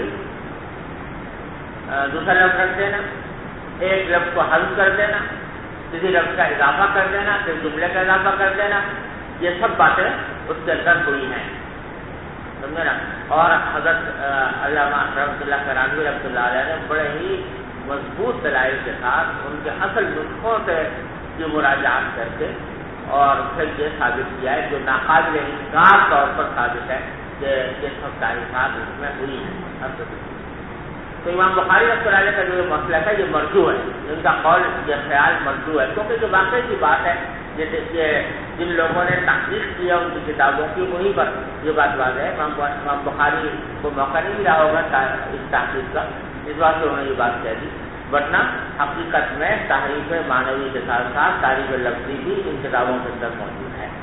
Speaker 1: دوسرا لفظ رکھ دینا، ایک لفظ کو حذف کر دینا، کسی لفظ کا اضافہ کر دینا، پھر جملے کا اضافہ کر دینا، یہ سب باتیں اس کے اندر ہوئی ہیں، سمجھے نا۔ اور حضرت علامہ رحمۃ اللہ کرانوی رحمۃ اللہ علیہ نے بڑے ہی مضبوط دلائل کے ساتھ ان کے اصل نسخوں سے یہ مراجعات کر کے اور پھر یہ ثابت کیا ہے جو ناقابل انکار طور پر ثابت ہے کہ یہ سب تعریفات اس میں ہوئی ہیں۔ تو امام بخاری رحمۃ اللہ علیہ کا جو مسئلہ ہے یہ مرجوع ہے، ان کا قول یہ خیال مرجوع ہے، کیونکہ جو واقعی کی بات ہے جیسے کہ جن لوگوں نے تحقیق کیا ان کی کتابوں کی وہیں پر یہ بات واضح ہے۔ امام بخاری کو موقع نہیں ملا ہوگا اس تحقیق کا، اس بات سے انہوں نے یہ بات کہہ دی، ورنہ حقیقت میں تحریف معنوی کے ساتھ ساتھ تعریف لفظی بھی ان کتابوں کے اندر موجود ہے۔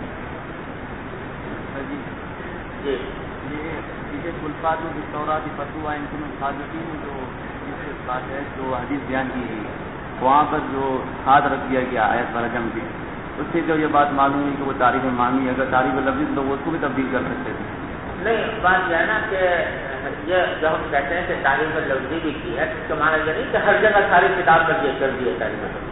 Speaker 1: جی
Speaker 4: الفاظ بالتوراۃ فتویٰ ان صادقین جو بات ہے جو حدیث بیان کی گئی وہاں پر جو خاص رکھ دیا گیا آیت رجم کی، اس سے جو یہ بات معلوم ہوئی کہ وہ تعریف معنوی، اگر تعریف لفظی تو وہ اس کو بھی تبدیل کر سکتے تھے۔
Speaker 1: نہیں، بات یہ ہے نا کہ یہ جو ہم کہتے ہیں کہ تعریف لفظی بھی کی ہے، اس کا معنی یہ نہیں کہ ہر جگہ ساری کتاب پر یہ کر دی ہے تعریف لفظی،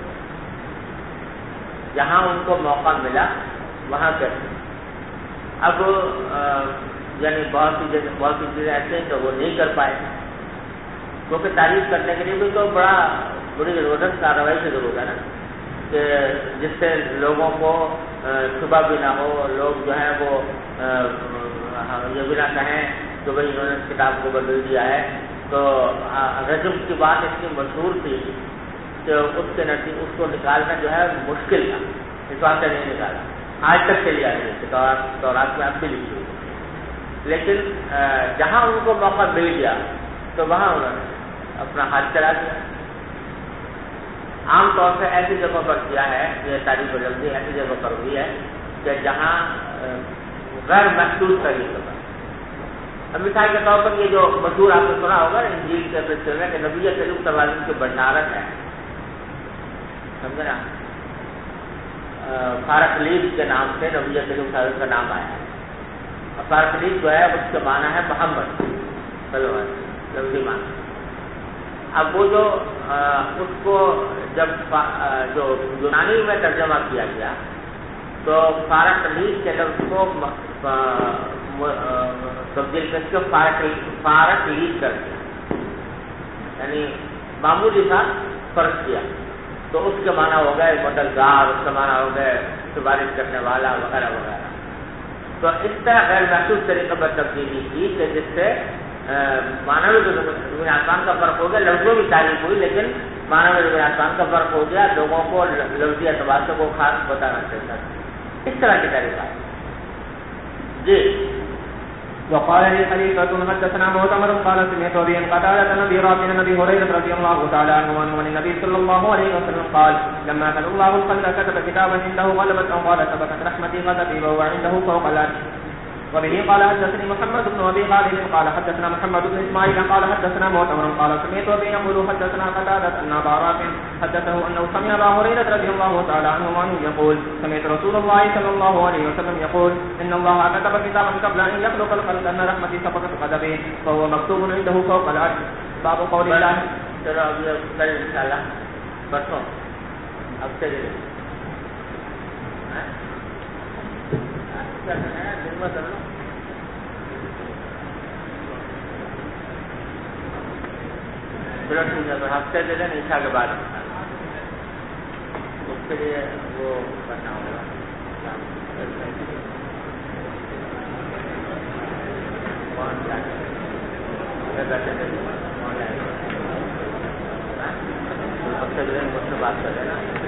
Speaker 1: جہاں ان کو موقع ملا وہاں کر دی۔ اب یعنی بہت سی چیزیں ایسے ہیں کہ وہ نہیں کر پائے، کیونکہ تعریف کرنے کے لیے بھی تو بڑی ضرورت کارروائی کی ضرورت ہے نا، کہ جس سے لوگوں کو شبہ بھی نہ ہو، لوگ جو ہیں وہ یہ بھی نہ کہیں کہ بھائی انہوں نے اس کتاب کو بدل دیا ہے۔ تو رجم کی بات اتنی مشہور تھی کہ اس کو نکالنا جو ہے مشکل تھا، اس واسطے نہیں نکالا، آج تک چلی آ رہی ہے، تورات میں اب بھی لکھی ہوئی، لیکن جہاں ان کو موقع مل گیا تو وہاں انہوں نے اپنا ہاتھ چلا دیا۔ عام طور سے ایسی جگہوں پر کیا ہے، یہ تعریف لفظی ایسی جگہ پر ہوئی ہے کہ جہاں غیر محسوس طریقے پر، اب مثال کے طور پر یہ جو مشہور آپ نے سنا ہوگا انجیل کے سلسلے میں کہ نبی کریم صلی اللہ علیہ وسلم کی بشارت ہے، سمجھے نا، فارقلیس کے نام سے نبی کریم صلی اللہ علیہ وسلم کا نام آیا ہے، اور فارقلیس جو ہے اس کا معنی ہے محمد صلی اللہ علیہ وسلم، لفظی معنی۔ اب وہ جو اس کو جب جو یونانی میں ترجمہ کیا گیا تو فارقلیس کے لفظ کو تبدیل کر کے فارقلیس کر دیا، یعنی معمولی سا فرق کیا، تو اس کے معنی ہو گئے مددگار، اس کا معنی ہو گئے سفارش کرنے والا وغیرہ وغیرہ۔ تو اس طرح غیر محسوس طریقے پر تبدیلی کی کہ جس سے معنوی زمین آسمان کا فرق ہو گیا، لفظوں کی تعریف ہوئی لیکن معنوی زمین آسمان کا فرق ہو گیا، لوگوں کو لفظی اعتبار سے وہ خاص بتانا چاہتا ہے، اس طرح کی تعریفات۔ جی
Speaker 3: وقال لي خليفة حدثنا معتمر قال سمعت أبي قتادة النبي رافع النبي هريرة رضي الله تعالى عنه عن النبي صلى الله عليه وسلم قال لما كان الله الخلق كتب كتابا عنده غلبت أو قال سبقت رحمتي غضبي وهو عنده فوق العرش. وبه قال حدثني محمد بن أبي خالد قال حدثنا محمد بن إسماعيل قال حدثنا معتمر قال سمعت أبي يقول حدثنا قتادة أن أبا رافع حدثه أنه سمع أبا هريرة رضي الله تعالى عنه يقول سمعت رسول الله صلى الله عليه وسلم يقول إن الله كتب كتابا قبل أن يخلق الخلق أن رحمتي سبقت غضبي فهو مكتوب عنده فوق العرش. باب قول الله.
Speaker 1: چلو اب کل انشاءاللہ پرسوں اب سے دن میں کر لوں چلو ٹھیک ہے، ہفتے کے دن عشاء کے بعد اس کے لیے وہ کرنا ہوگا، ہفتے کے دن مجھ سے بات کر لینا۔